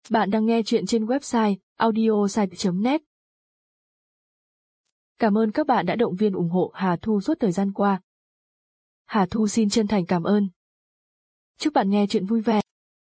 Bạn đang nghe chuyện trên website audiosite.net. Cảm ơn các bạn đã động viên ủng hộ Hà Thu suốt thời gian qua. Hà Thu xin chân thành cảm ơn. Chúc bạn nghe chuyện vui vẻ.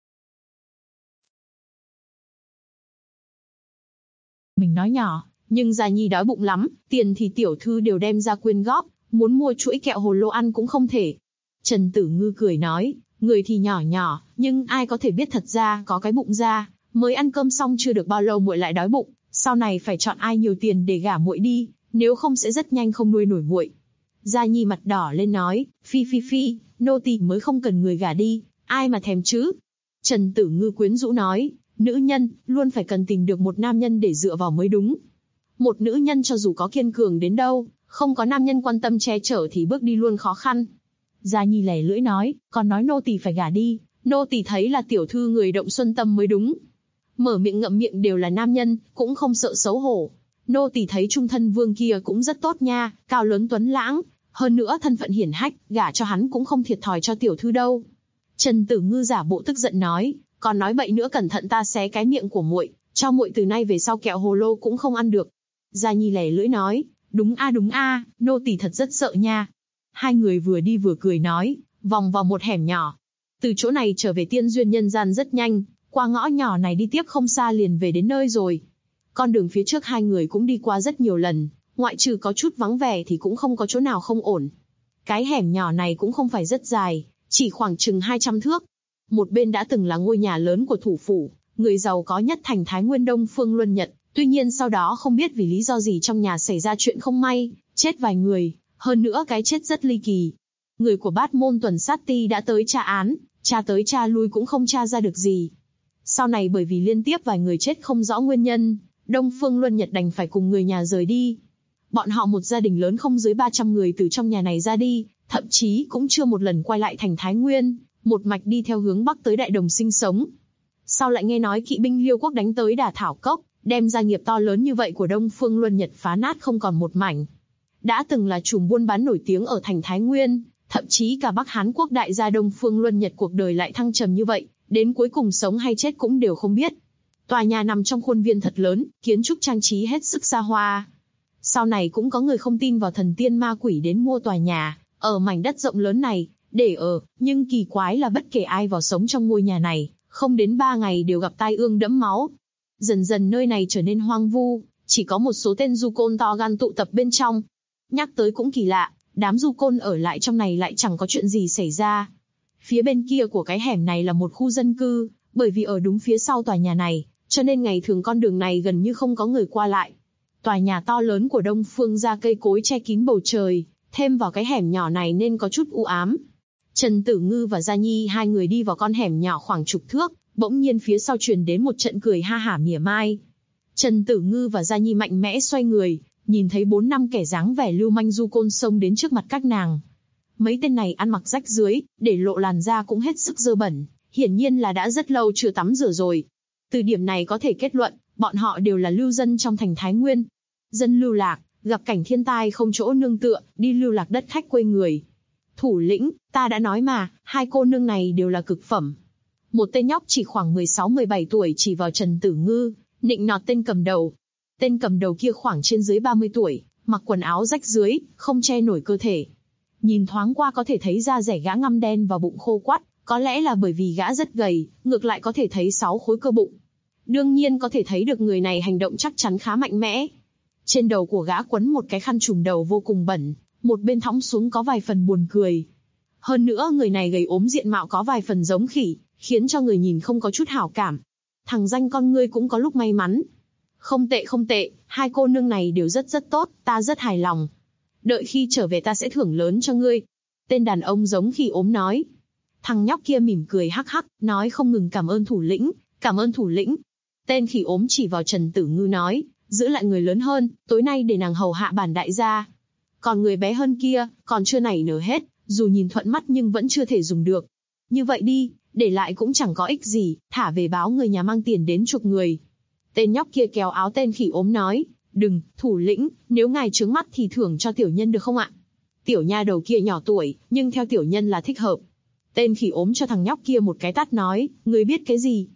Mình nói nhỏ, nhưng Gia Nhi đói bụng lắm, tiền thì tiểu thư đều đem ra quyên góp, muốn mua chuỗi kẹo hồ lô ăn cũng không thể. Trần Tử Ngư cười nói, người thì nhỏ nhỏ, nhưng ai có thể biết thật ra có cái bụng ra, mới ăn cơm xong chưa được bao lâu muội lại đói bụng, sau này phải chọn ai nhiều tiền để gả muội đi, nếu không sẽ rất nhanh không nuôi nổi muội. Gia Nhi mặt đỏ lên nói, phi, nô tỳ mới không cần người gả đi, ai mà thèm chứ. Trần Tử Ngư quyến rũ nói, nữ nhân, luôn phải cần tìm được một nam nhân để dựa vào mới đúng. Một nữ nhân cho dù có kiên cường đến đâu, không có nam nhân quan tâm che chở thì bước đi luôn khó khăn. Gia Nhi lẻ lưỡi nói, còn nói nô tỳ phải gả đi, nô tỳ thấy là tiểu thư người động xuân tâm mới đúng. Mở miệng ngậm miệng đều là nam nhân, cũng không sợ xấu hổ. Nô tỳ thấy trung thân vương kia cũng rất tốt nha, cao lớn tuấn lãng, hơn nữa thân phận hiển hách, gả cho hắn cũng không thiệt thòi cho tiểu thư đâu. Trần Tử Ngư giả bộ tức giận nói, còn nói bậy nữa cẩn thận ta xé cái miệng của muội, cho muội từ nay về sau kẹo hồ lô cũng không ăn được. Gia Nhi lẻ lưỡi nói, đúng a, nô tỳ thật rất sợ nha. Hai người vừa đi vừa cười nói, vòng vào một hẻm nhỏ. Từ chỗ này trở về tiên duyên nhân gian rất nhanh, qua ngõ nhỏ này đi tiếp không xa liền về đến nơi rồi. Con đường phía trước hai người cũng đi qua rất nhiều lần, ngoại trừ có chút vắng vẻ thì cũng không có chỗ nào không ổn. Cái hẻm nhỏ này cũng không phải rất dài, chỉ khoảng chừng 200 thước. Một bên đã từng là ngôi nhà lớn của thủ phủ, người giàu có nhất thành Thái Nguyên Đông Phương Luân Nhật. Tuy nhiên sau đó không biết vì lý do gì trong nhà xảy ra chuyện không may, chết vài người, hơn nữa cái chết rất ly kỳ. Người của Bát Môn Tuần Sát Ti đã tới tra án, tra tới tra lui cũng không tra ra được gì. Sau này bởi vì liên tiếp vài người chết không rõ nguyên nhân, Đông Phương Luân Nhật đành phải cùng người nhà rời đi. Bọn họ một gia đình lớn không dưới 300 người từ trong nhà này ra đi, thậm chí cũng chưa một lần quay lại thành Thái Nguyên, một mạch đi theo hướng Bắc tới Đại Đồng sinh sống. Sau lại nghe nói kỵ binh Liêu quốc đánh tới Đả Thảo Cốc, đem gia nghiệp to lớn như vậy của Đông Phương Luân Nhật phá nát không còn một mảnh. Đã từng là trùm buôn bán nổi tiếng ở thành Thái Nguyên, thậm chí cả Bắc Hán quốc đại gia Đông Phương Luân Nhật cuộc đời lại thăng trầm như vậy, đến cuối cùng sống hay chết cũng đều không biết. Tòa nhà nằm trong khuôn viên thật lớn, kiến trúc trang trí hết sức xa hoa. Sau này cũng có người không tin vào thần tiên ma quỷ đến mua tòa nhà, ở mảnh đất rộng lớn này, để ở, nhưng kỳ quái là bất kể ai vào sống trong ngôi nhà này, không đến 3 ngày đều gặp tai ương đẫm máu. Dần dần nơi này trở nên hoang vu, chỉ có một số tên du côn to gan tụ tập bên trong. Nhắc tới cũng kỳ lạ, đám du côn ở lại trong này lại chẳng có chuyện gì xảy ra. Phía bên kia của cái hẻm này là một khu dân cư, bởi vì ở đúng phía sau tòa nhà này, cho nên ngày thường con đường này gần như không có người qua lại. Tòa nhà to lớn của Đông Phương gia cây cối che kín bầu trời, thêm vào cái hẻm nhỏ này nên có chút u ám. Trần Tử Ngư và Gia Nhi hai người đi vào con hẻm nhỏ khoảng chục thước, bỗng nhiên phía sau truyền đến một trận cười ha hả mỉa mai. Trần Tử Ngư và Gia Nhi mạnh mẽ xoay người, nhìn thấy 4-5 kẻ dáng vẻ lưu manh du côn xông đến trước mặt các nàng. Mấy tên này ăn mặc rách rưới, để lộ làn da cũng hết sức dơ bẩn, hiển nhiên là đã rất lâu chưa tắm rửa rồi. Từ điểm này có thể kết luận, bọn họ đều là lưu dân trong thành Thái Nguyên. Dân lưu lạc, gặp cảnh thiên tai không chỗ nương tựa, đi lưu lạc đất khách quê người. Thủ lĩnh, ta đã nói mà, hai cô nương này đều là cực phẩm. Một tên nhóc chỉ khoảng 16-17 tuổi chỉ vào Trần Tử Ngư, nịnh nọt tên cầm đầu. Tên cầm đầu kia khoảng trên dưới 30 tuổi, mặc quần áo rách rưới, không che nổi cơ thể. Nhìn thoáng qua có thể thấy da rẻ gã ngăm đen và bụng khô quắt, có lẽ là bởi vì gã rất gầy, ngược lại có thể thấy 6 khối cơ bụng. Đương nhiên có thể thấy được người này hành động chắc chắn khá mạnh mẽ. Trên đầu của gã quấn một cái khăn trùm đầu vô cùng bẩn, một bên thõng xuống có vài phần buồn cười. Hơn nữa người này gầy ốm diện mạo có vài phần giống khỉ, khiến cho người nhìn không có chút hảo cảm. Thằng danh con ngươi cũng có lúc may mắn. Không tệ, hai cô nương này đều rất tốt, ta rất hài lòng. Đợi khi trở về ta sẽ thưởng lớn cho ngươi. Tên đàn ông giống khỉ ốm nói. Thằng nhóc kia mỉm cười hắc hắc, nói không ngừng cảm ơn thủ lĩnh. Tên khỉ ốm chỉ vào Trần Tử Ngư nói, giữ lại người lớn hơn, tối nay để nàng hầu hạ bản đại gia. Còn người bé hơn kia, còn chưa nảy nở hết, dù nhìn thuận mắt nhưng vẫn chưa thể dùng được. Như vậy đi, để lại cũng chẳng có ích gì, thả về báo người nhà mang tiền đến chuộc người. Tên nhóc kia kéo áo tên khỉ ốm nói, đừng, thủ lĩnh, nếu ngài trướng mắt thì thưởng cho tiểu nhân được không ạ? Tiểu nha đầu kia nhỏ tuổi, nhưng theo tiểu nhân là thích hợp. Tên khỉ ốm cho thằng nhóc kia một cái tát nói, ngươi biết cái gì?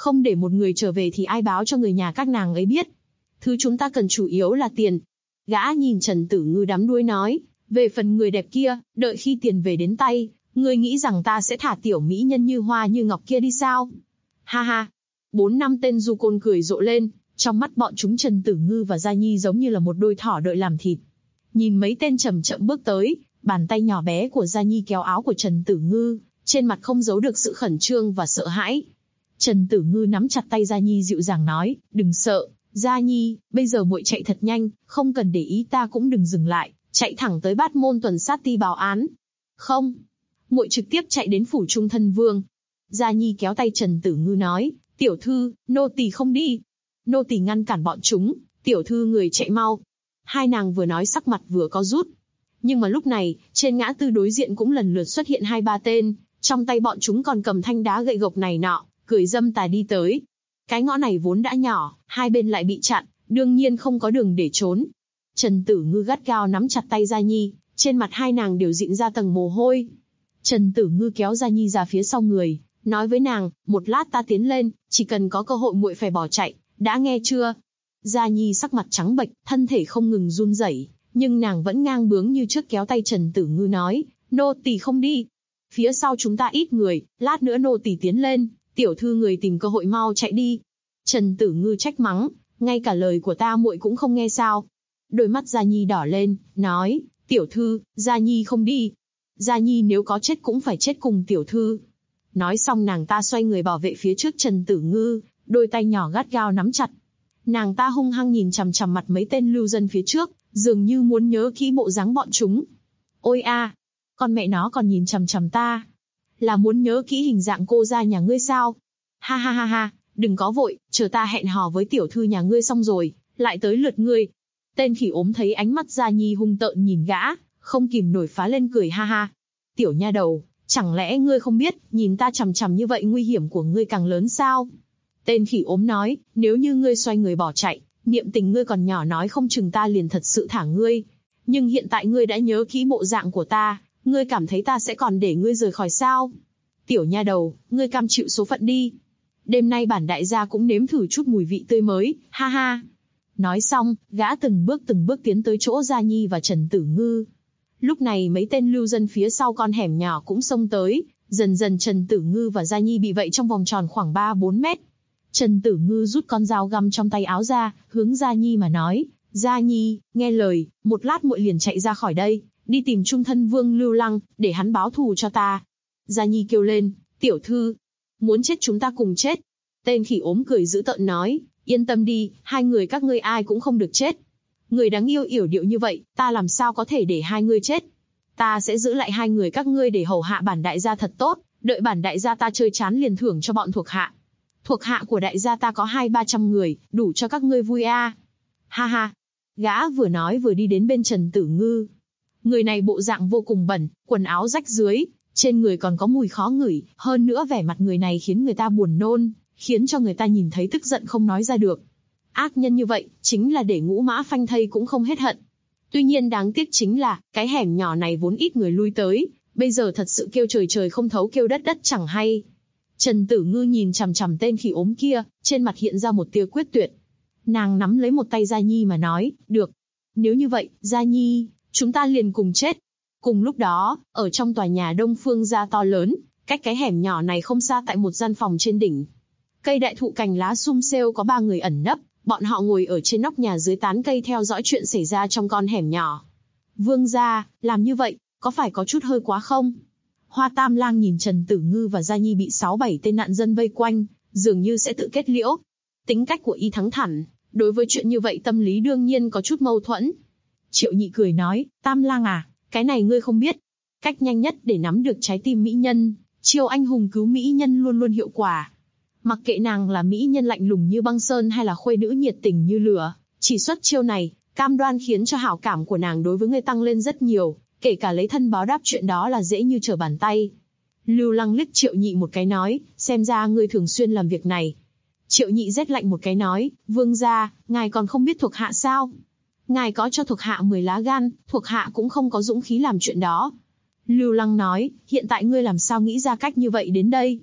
không để một người trở về thì ai báo cho người nhà các nàng ấy biết. Thứ chúng ta cần chủ yếu là tiền. Gã nhìn Trần Tử Ngư đắm đuối nói, về phần người đẹp kia, đợi khi tiền về đến tay, ngươi nghĩ rằng ta sẽ thả tiểu mỹ nhân như hoa như ngọc kia đi sao? Ha ha. 4-5 tên du côn cười rộ lên, trong mắt bọn chúng Trần Tử Ngư và Gia Nhi giống như là một đôi thỏ đợi làm thịt. Nhìn mấy tên chậm chậm bước tới, bàn tay nhỏ bé của Gia Nhi kéo áo của Trần Tử Ngư, trên mặt không giấu được sự khẩn trương và sợ hãi. Trần Tử Ngư nắm chặt tay Gia Nhi dịu dàng nói, đừng sợ, Gia Nhi, bây giờ muội chạy thật nhanh, không cần để ý ta cũng đừng dừng lại, chạy thẳng tới Bát Môn tuần sát ti báo án. Không, muội trực tiếp chạy đến phủ Trung Thân Vương. Gia Nhi kéo tay Trần Tử Ngư nói, tiểu thư, nô tỳ không đi. Nô tỳ ngăn cản bọn chúng, tiểu thư người chạy mau. Hai nàng vừa nói sắc mặt vừa có rút. Nhưng mà lúc này, trên ngã tư đối diện cũng lần lượt xuất hiện 2-3 tên, trong tay bọn chúng còn cầm thanh đá gậy gộc này nọ, cười dâm tà đi tới. Cái ngõ này vốn đã nhỏ, hai bên lại bị chặn, đương nhiên không có đường để trốn. Trần Tử Ngư gắt gao nắm chặt tay Gia Nhi, trên mặt hai nàng đều dịn ra tầng mồ hôi. Trần Tử Ngư kéo Gia Nhi ra phía sau người, nói với nàng, một lát ta tiến lên, chỉ cần có cơ hội muội phải bỏ chạy, đã nghe chưa? Gia Nhi sắc mặt trắng bệch, thân thể không ngừng run rẩy, nhưng nàng vẫn ngang bướng như trước kéo tay Trần Tử Ngư nói, nô tỳ không đi. Phía sau chúng ta ít người, lát nữa nô tỳ tiến lên, tiểu thư người tìm cơ hội mau chạy đi. Trần Tử Ngư trách mắng, ngay cả lời của ta muội cũng không nghe sao? Đôi mắt Gia Nhi đỏ lên, nói, tiểu thư, Gia Nhi không đi. Gia Nhi nếu có chết cũng phải chết cùng tiểu thư. Nói xong nàng ta xoay người bảo vệ phía trước Trần Tử Ngư, đôi tay nhỏ gắt gao nắm chặt. Nàng ta hung hăng nhìn chằm chằm mặt mấy tên lưu dân phía trước, dường như muốn nhớ kỹ bộ dáng bọn chúng. Ôi a, con mẹ nó còn nhìn chằm chằm ta. Là muốn nhớ kỹ hình dạng cô gia nhà ngươi sao? Ha ha ha ha, đừng có vội, chờ ta hẹn hò với tiểu thư nhà ngươi xong rồi, lại tới lượt ngươi. Tên khỉ ốm thấy ánh mắt Gia Nhi hung tợn nhìn gã, không kìm nổi phá lên cười ha ha. Tiểu nha đầu, chẳng lẽ ngươi không biết, nhìn ta chằm chằm như vậy nguy hiểm của ngươi càng lớn sao? Tên khỉ ốm nói, nếu như ngươi xoay người bỏ chạy, niệm tình ngươi còn nhỏ nói không chừng ta liền thật sự thả ngươi. Nhưng hiện tại ngươi đã nhớ kỹ bộ dạng của ta, ngươi cảm thấy ta sẽ còn để ngươi rời khỏi sao? Tiểu nha đầu, ngươi cam chịu số phận đi. Đêm nay bản đại gia cũng nếm thử chút mùi vị tươi mới, ha ha. Nói xong, gã từng bước tiến tới chỗ Gia Nhi và Trần Tử Ngư. Lúc này mấy tên lưu dân phía sau con hẻm nhỏ cũng xông tới, dần dần Trần Tử Ngư và Gia Nhi bị vậy trong vòng tròn khoảng 3-4 mét. Trần Tử Ngư rút con dao găm trong tay áo ra, hướng Gia Nhi mà nói, Gia Nhi, nghe lời, một lát muội liền chạy ra khỏi đây, đi tìm Trung Thân Vương Lưu Lăng, để hắn báo thù cho ta. Gia Nhi kêu lên, tiểu thư, muốn chết chúng ta cùng chết. Tên khỉ ốm cười dữ tợn nói, yên tâm đi, hai người các ngươi ai cũng không được chết. Người đáng yêu yểu điệu như vậy, ta làm sao có thể để hai người chết. Ta sẽ giữ lại hai người các ngươi để hầu hạ bản đại gia thật tốt, đợi bản đại gia ta chơi chán liền thưởng cho bọn thuộc hạ. Thuộc hạ của đại gia ta có 200-300 người, đủ cho các ngươi vui a. Ha ha. Gã vừa nói vừa đi đến bên Trần Tử Ngư. Người này bộ dạng vô cùng bẩn, quần áo rách rưới, trên người còn có mùi khó ngửi, hơn nữa vẻ mặt người này khiến người ta buồn nôn, khiến cho người ta nhìn thấy tức giận không nói ra được. Ác nhân như vậy, chính là để ngũ mã phanh thây cũng không hết hận. Tuy nhiên đáng tiếc chính là, cái hẻm nhỏ này vốn ít người lui tới, bây giờ thật sự kêu trời trời không thấu kêu đất đất chẳng hay. Trần Tử Ngư nhìn chằm chằm tên khỉ ốm kia, trên mặt hiện ra một tia quyết tuyệt. Nàng nắm lấy một tay Gia Nhi mà nói, được. Nếu như vậy, Gia Nhi, chúng ta liền cùng chết. Cùng lúc đó, ở trong tòa nhà Đông Phương gia to lớn, cách cái hẻm nhỏ này không xa tại một gian phòng trên đỉnh. Cây đại thụ cành lá sum xêu có 3 người ẩn nấp, bọn họ ngồi ở trên nóc nhà dưới tán cây theo dõi chuyện xảy ra trong con hẻm nhỏ. Vương gia, làm như vậy, có phải có chút hơi quá không? Hoa Tam Lang nhìn Trần Tử Ngư và Gia Nhi bị 6-7 tên nạn dân vây quanh, dường như sẽ tự kết liễu. Tính cách của y thẳng thắn, đối với chuyện như vậy tâm lý đương nhiên có chút mâu thuẫn. Triệu Nhị cười nói, Tam Lang à, cái này ngươi không biết. Cách nhanh nhất để nắm được trái tim mỹ nhân, chiêu anh hùng cứu mỹ nhân luôn luôn hiệu quả. Mặc kệ nàng là mỹ nhân lạnh lùng như băng sơn hay là khuê nữ nhiệt tình như lửa, chỉ xuất chiêu này, cam đoan khiến cho hảo cảm của nàng đối với ngươi tăng lên rất nhiều, kể cả lấy thân báo đáp chuyện đó là dễ như trở bàn tay. Lưu Lăng liếc Triệu Nhị một cái nói, xem ra ngươi thường xuyên làm việc này. Triệu Nhị rét lạnh một cái nói, vương gia, ngài còn không biết thuộc hạ sao? Ngài có cho thuộc hạ 10 lá gan, thuộc hạ cũng không có dũng khí làm chuyện đó. Lưu Lăng nói, hiện tại ngươi làm sao nghĩ ra cách như vậy đến đây?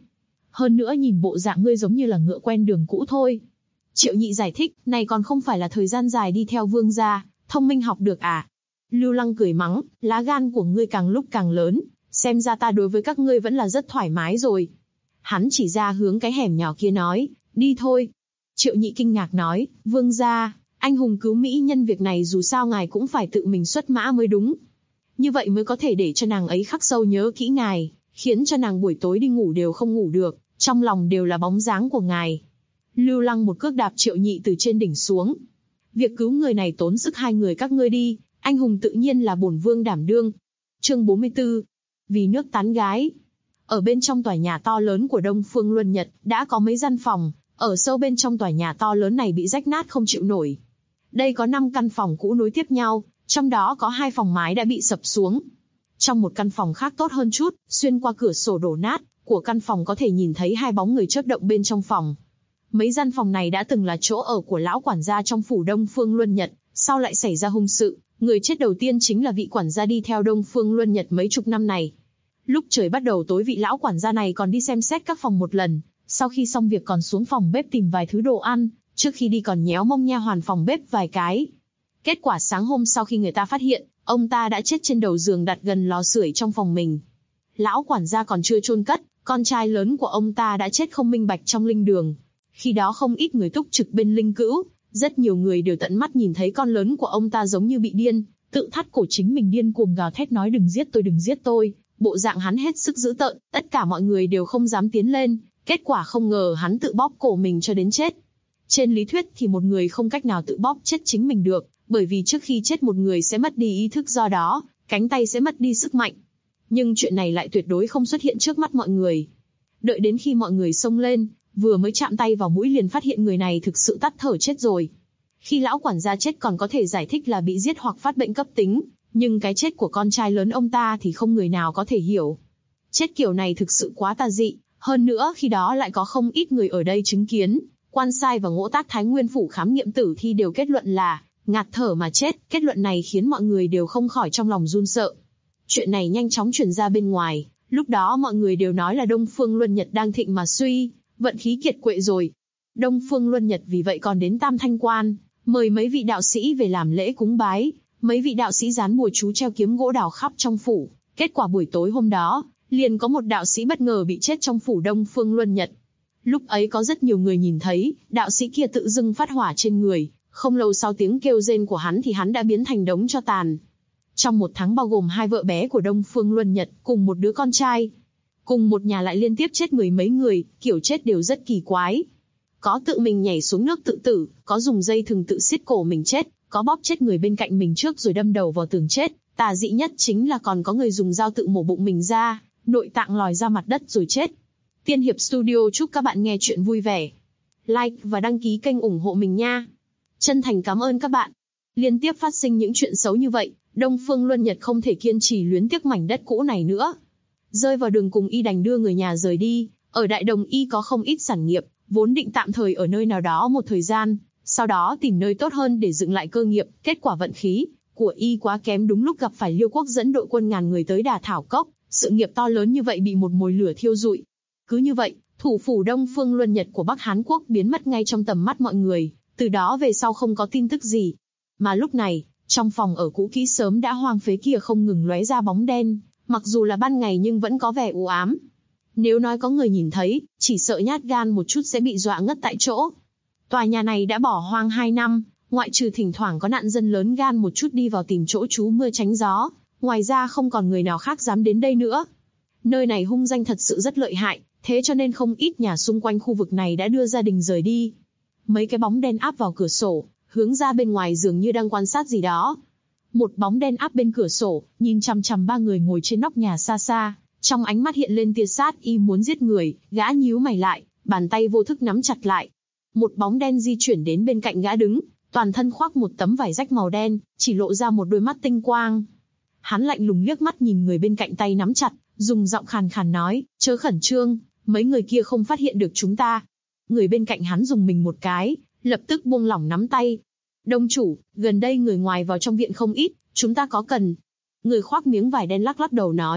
Hơn nữa nhìn bộ dạng ngươi giống như là ngựa quen đường cũ thôi. Triệu Nhị giải thích, này còn không phải là thời gian dài đi theo vương gia, thông minh học được à? Lưu Lăng cười mắng, lá gan của ngươi càng lúc càng lớn, xem ra ta đối với các ngươi vẫn là rất thoải mái rồi. Hắn chỉ ra hướng cái hẻm nhỏ kia nói, đi thôi. Triệu Nhị kinh ngạc nói, vương gia, anh hùng cứu mỹ nhân việc này dù sao ngài cũng phải tự mình xuất mã mới đúng. Như vậy mới có thể để cho nàng ấy khắc sâu nhớ kỹ ngài, khiến cho nàng buổi tối đi ngủ đều không ngủ được, trong lòng đều là bóng dáng của ngài. Lưu Lăng một cước đạp Triệu Nhị từ trên đỉnh xuống. Việc cứu người này tốn sức hai người các ngươi đi, anh hùng tự nhiên là bổn vương đảm đương. Chương 44. Vì nước tán gái. Ở bên trong tòa nhà to lớn của Đông Phương Luân Nhật, đã có mấy gian phòng, ở sâu bên trong tòa nhà to lớn này bị rách nát không chịu nổi. Đây có 5 căn phòng cũ nối tiếp nhau, trong đó có 2 phòng mái đã bị sập xuống. Trong một căn phòng khác tốt hơn chút, xuyên qua cửa sổ đổ nát của căn phòng có thể nhìn thấy 2 bóng người chớp động bên trong phòng. Mấy gian phòng này đã từng là chỗ ở của lão quản gia trong phủ Đông Phương Luân Nhật, sau lại xảy ra hung sự, người chết đầu tiên chính là vị quản gia đi theo Đông Phương Luân Nhật mấy chục năm này. Lúc trời bắt đầu tối vị lão quản gia này còn đi xem xét các phòng một lần, sau khi xong việc còn xuống phòng bếp tìm vài thứ đồ ăn, trước khi đi còn nhéo mông nha hoàn phòng bếp vài cái. Kết quả sáng hôm sau khi người ta phát hiện, ông ta đã chết trên đầu giường đặt gần lò sưởi trong phòng mình. Lão quản gia còn chưa chôn cất, con trai lớn của ông ta đã chết không minh bạch trong linh đường. Khi đó không ít người túc trực bên linh cữu, rất nhiều người đều tận mắt nhìn thấy con lớn của ông ta giống như bị điên, tự thắt cổ chính mình điên cuồng gào thét nói đừng giết tôi, bộ dạng hắn hết sức dữ tợn, tất cả mọi người đều không dám tiến lên, kết quả không ngờ hắn tự bóp cổ mình cho đến chết. Trên lý thuyết thì một người không cách nào tự bóp chết chính mình được, bởi vì trước khi chết một người sẽ mất đi ý thức, do đó, cánh tay sẽ mất đi sức mạnh. Nhưng chuyện này lại tuyệt đối không xuất hiện trước mắt mọi người. Đợi đến khi mọi người xông lên, vừa mới chạm tay vào mũi liền phát hiện người này thực sự tắt thở chết rồi. Khi lão quản gia chết còn có thể giải thích là bị giết hoặc phát bệnh cấp tính, nhưng cái chết của con trai lớn ông ta thì không người nào có thể hiểu. Chết kiểu này thực sự quá tà dị, hơn nữa khi đó lại có không ít người ở đây chứng kiến. Quan sai và Ngỗ Tác Thái Nguyên phủ khám nghiệm tử thi đều kết luận là ngạt thở mà chết. Kết luận này khiến mọi người đều không khỏi trong lòng run sợ. Chuyện này nhanh chóng truyền ra bên ngoài, lúc đó mọi người đều nói là Đông Phương Luân Nhật đang thịnh mà suy, vận khí kiệt quệ rồi. Đông Phương Luân Nhật vì vậy còn đến Tam Thanh Quan, mời mấy vị đạo sĩ về làm lễ cúng bái. Mấy vị đạo sĩ dán bùa chú treo kiếm gỗ đào khắp trong phủ. Kết quả buổi tối hôm đó, liền có một đạo sĩ bất ngờ bị chết trong phủ Đông Phương Luân Nhật. Lúc ấy có rất nhiều người nhìn thấy, đạo sĩ kia tự dưng phát hỏa trên người, không lâu sau tiếng kêu rên của hắn thì hắn đã biến thành đống tro tàn. Trong một tháng bao gồm 2 vợ bé của Đông Phương Luân Nhật cùng một đứa con trai. Cùng một nhà lại liên tiếp chết mười mấy người, kiểu chết đều rất kỳ quái. Có tự mình nhảy xuống nước tự tử, có dùng dây thừng tự xiết cổ mình chết, có bóp chết người bên cạnh mình trước rồi đâm đầu vào tường chết. Tà dị nhất chính là còn có người dùng dao tự mổ bụng mình ra, nội tạng lòi ra mặt đất rồi chết. Tiên Hiệp Studio chúc các bạn nghe chuyện vui vẻ. Like và đăng ký kênh ủng hộ mình nha. Chân thành cảm ơn các bạn. Liên tiếp phát sinh những chuyện xấu như vậy, Đông Phương Luân Nhật không thể kiên trì luyến tiếc mảnh đất cũ này nữa. Rơi vào đường cùng y đành đưa người nhà rời đi. Ở Đại Đồng y có không ít sản nghiệp, vốn định tạm thời ở nơi nào đó một thời gian, sau đó tìm nơi tốt hơn để dựng lại cơ nghiệp. Kết quả vận khí của y quá kém, đúng lúc gặp phải Liêu Quốc dẫn đội quân ngàn người tới Đà Thảo Cốc, sự nghiệp to lớn như vậy bị một mồi lửa thiêu rụi. Cứ như vậy, thủ phủ Đông Phương Luân Nhật của Bắc Hán Quốc biến mất ngay trong tầm mắt mọi người, từ đó về sau không có tin tức gì. Mà lúc này, trong phòng ở cũ kỹ sớm đã hoang phế kia không ngừng lóe ra bóng đen, mặc dù là ban ngày nhưng vẫn có vẻ u ám. Nếu nói có người nhìn thấy, chỉ sợ nhát gan một chút sẽ bị dọa ngất tại chỗ. Tòa nhà này đã bỏ hoang 2 năm, ngoại trừ thỉnh thoảng có nạn dân lớn gan một chút đi vào tìm chỗ trú mưa tránh gió, ngoài ra không còn người nào khác dám đến đây nữa. Nơi này hung danh thật sự rất lợi hại, thế cho nên không ít nhà xung quanh khu vực này đã đưa gia đình rời đi. Mấy cái bóng đen áp vào cửa sổ, hướng ra bên ngoài dường như đang quan sát gì đó. Một bóng đen áp bên cửa sổ, nhìn chằm chằm 3 người ngồi trên nóc nhà xa xa, trong ánh mắt hiện lên tia sát y muốn giết người. Gã nhíu mày lại, bàn tay vô thức nắm chặt lại. Một bóng đen di chuyển đến bên cạnh gã đứng, toàn thân khoác một tấm vải rách màu đen, chỉ lộ ra một đôi mắt tinh quang. Hắn lạnh lùng liếc mắt nhìn người bên cạnh tay nắm chặt, dùng giọng khàn khàn nói, chớ khẩn trương, mấy người kia không phát hiện được chúng ta. Người bên cạnh hắn dùng mình một cái, lập tức buông lỏng nắm tay. Đông chủ, gần đây người ngoài vào trong viện không ít, chúng ta có cần. Người khoác miếng vải đen lắc lắc đầu nói,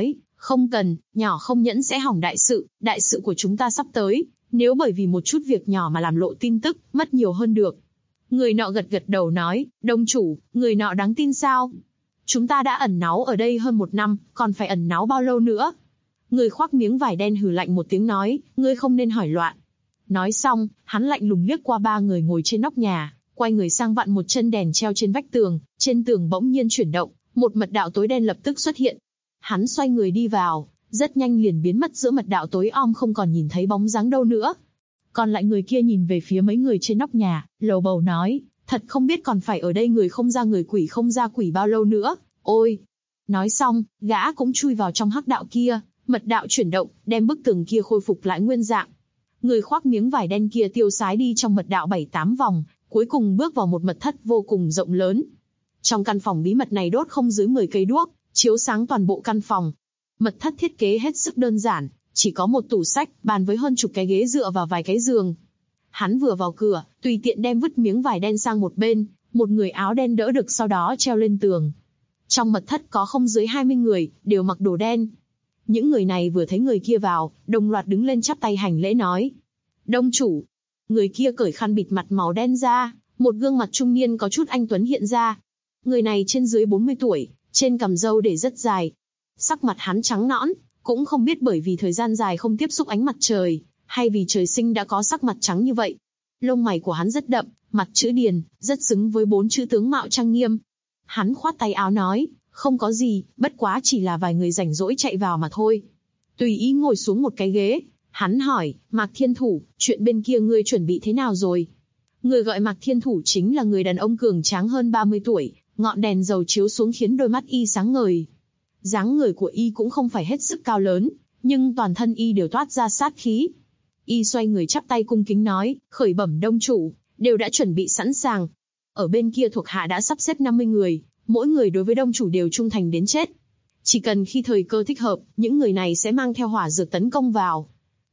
Không cần, nhỏ không nhẫn sẽ hỏng đại sự của chúng ta sắp tới, nếu bởi vì một chút việc nhỏ mà làm lộ tin tức, mất nhiều hơn được. Người nọ gật gật đầu nói, đông chủ, người nọ đáng tin sao? Chúng ta đã ẩn náu ở đây hơn 1 năm, còn phải ẩn náu bao lâu nữa? Người khoác miếng vải đen hừ lạnh một tiếng nói, ngươi không nên hỏi loạn. Nói xong, hắn lạnh lùng liếc qua 3 người ngồi trên nóc nhà, quay người sang vặn một chân đèn treo trên vách tường, trên tường bỗng nhiên chuyển động, một mật đạo tối đen lập tức xuất hiện. Hắn xoay người đi vào, rất nhanh liền biến mất giữa mật đạo tối om không còn nhìn thấy bóng dáng đâu nữa. Còn lại người kia nhìn về phía mấy người trên nóc nhà, lầu bầu nói, thật không biết còn phải ở đây người không ra người quỷ không ra quỷ bao lâu nữa, ôi. Nói xong, gã cũng chui vào trong hắc đạo kia, mật đạo chuyển động, đem bức tường kia khôi phục lại nguyên dạng. Người khoác miếng vải đen kia tiêu sái đi trong mật đạo 7-8 vòng, cuối cùng bước vào một mật thất vô cùng rộng lớn. Trong căn phòng bí mật này đốt không dưới 10 cây đuốc, chiếu sáng toàn bộ căn phòng. Mật thất thiết kế hết sức đơn giản, chỉ có một tủ sách, bàn với hơn chục cái ghế dựa vào vài cái giường. Hắn vừa vào cửa, tùy tiện đem vứt miếng vải đen sang một bên, một người áo đen đỡ được sau đó treo lên tường. Trong mật thất có không dưới 20 người, đều mặc đồ đen. Những người này vừa thấy người kia vào, đồng loạt đứng lên chắp tay hành lễ nói. Đông chủ. Người kia cởi khăn bịt mặt màu đen ra, một gương mặt trung niên có chút anh tuấn hiện ra. Người này trên dưới 40 tuổi, trên cằm râu để rất dài. Sắc mặt hắn trắng nõn, cũng không biết bởi vì thời gian dài không tiếp xúc ánh mặt trời, hay vì trời sinh đã có sắc mặt trắng như vậy. Lông mày của hắn rất đậm, mặt chữ điền, rất xứng với 4 chữ tướng mạo trang nghiêm. Hắn khoát tay áo nói, không có gì, bất quá chỉ là vài người rảnh rỗi chạy vào mà thôi. Tùy ý ngồi xuống một cái ghế, hắn hỏi, Mạc Thiên Thủ, chuyện bên kia ngươi chuẩn bị thế nào rồi? Người gọi Mạc Thiên Thủ chính là người đàn ông cường tráng hơn 30 tuổi, ngọn đèn dầu chiếu xuống khiến đôi mắt y sáng ngời. Dáng người của y cũng không phải hết sức cao lớn, nhưng toàn thân y đều toát ra sát khí. Y xoay người chắp tay cung kính nói, khởi bẩm đông chủ, đều đã chuẩn bị sẵn sàng. Ở bên kia thuộc hạ đã sắp xếp 50 người, mỗi người đối với đông chủ đều trung thành đến chết. Chỉ cần khi thời cơ thích hợp, những người này sẽ mang theo hỏa dược tấn công vào.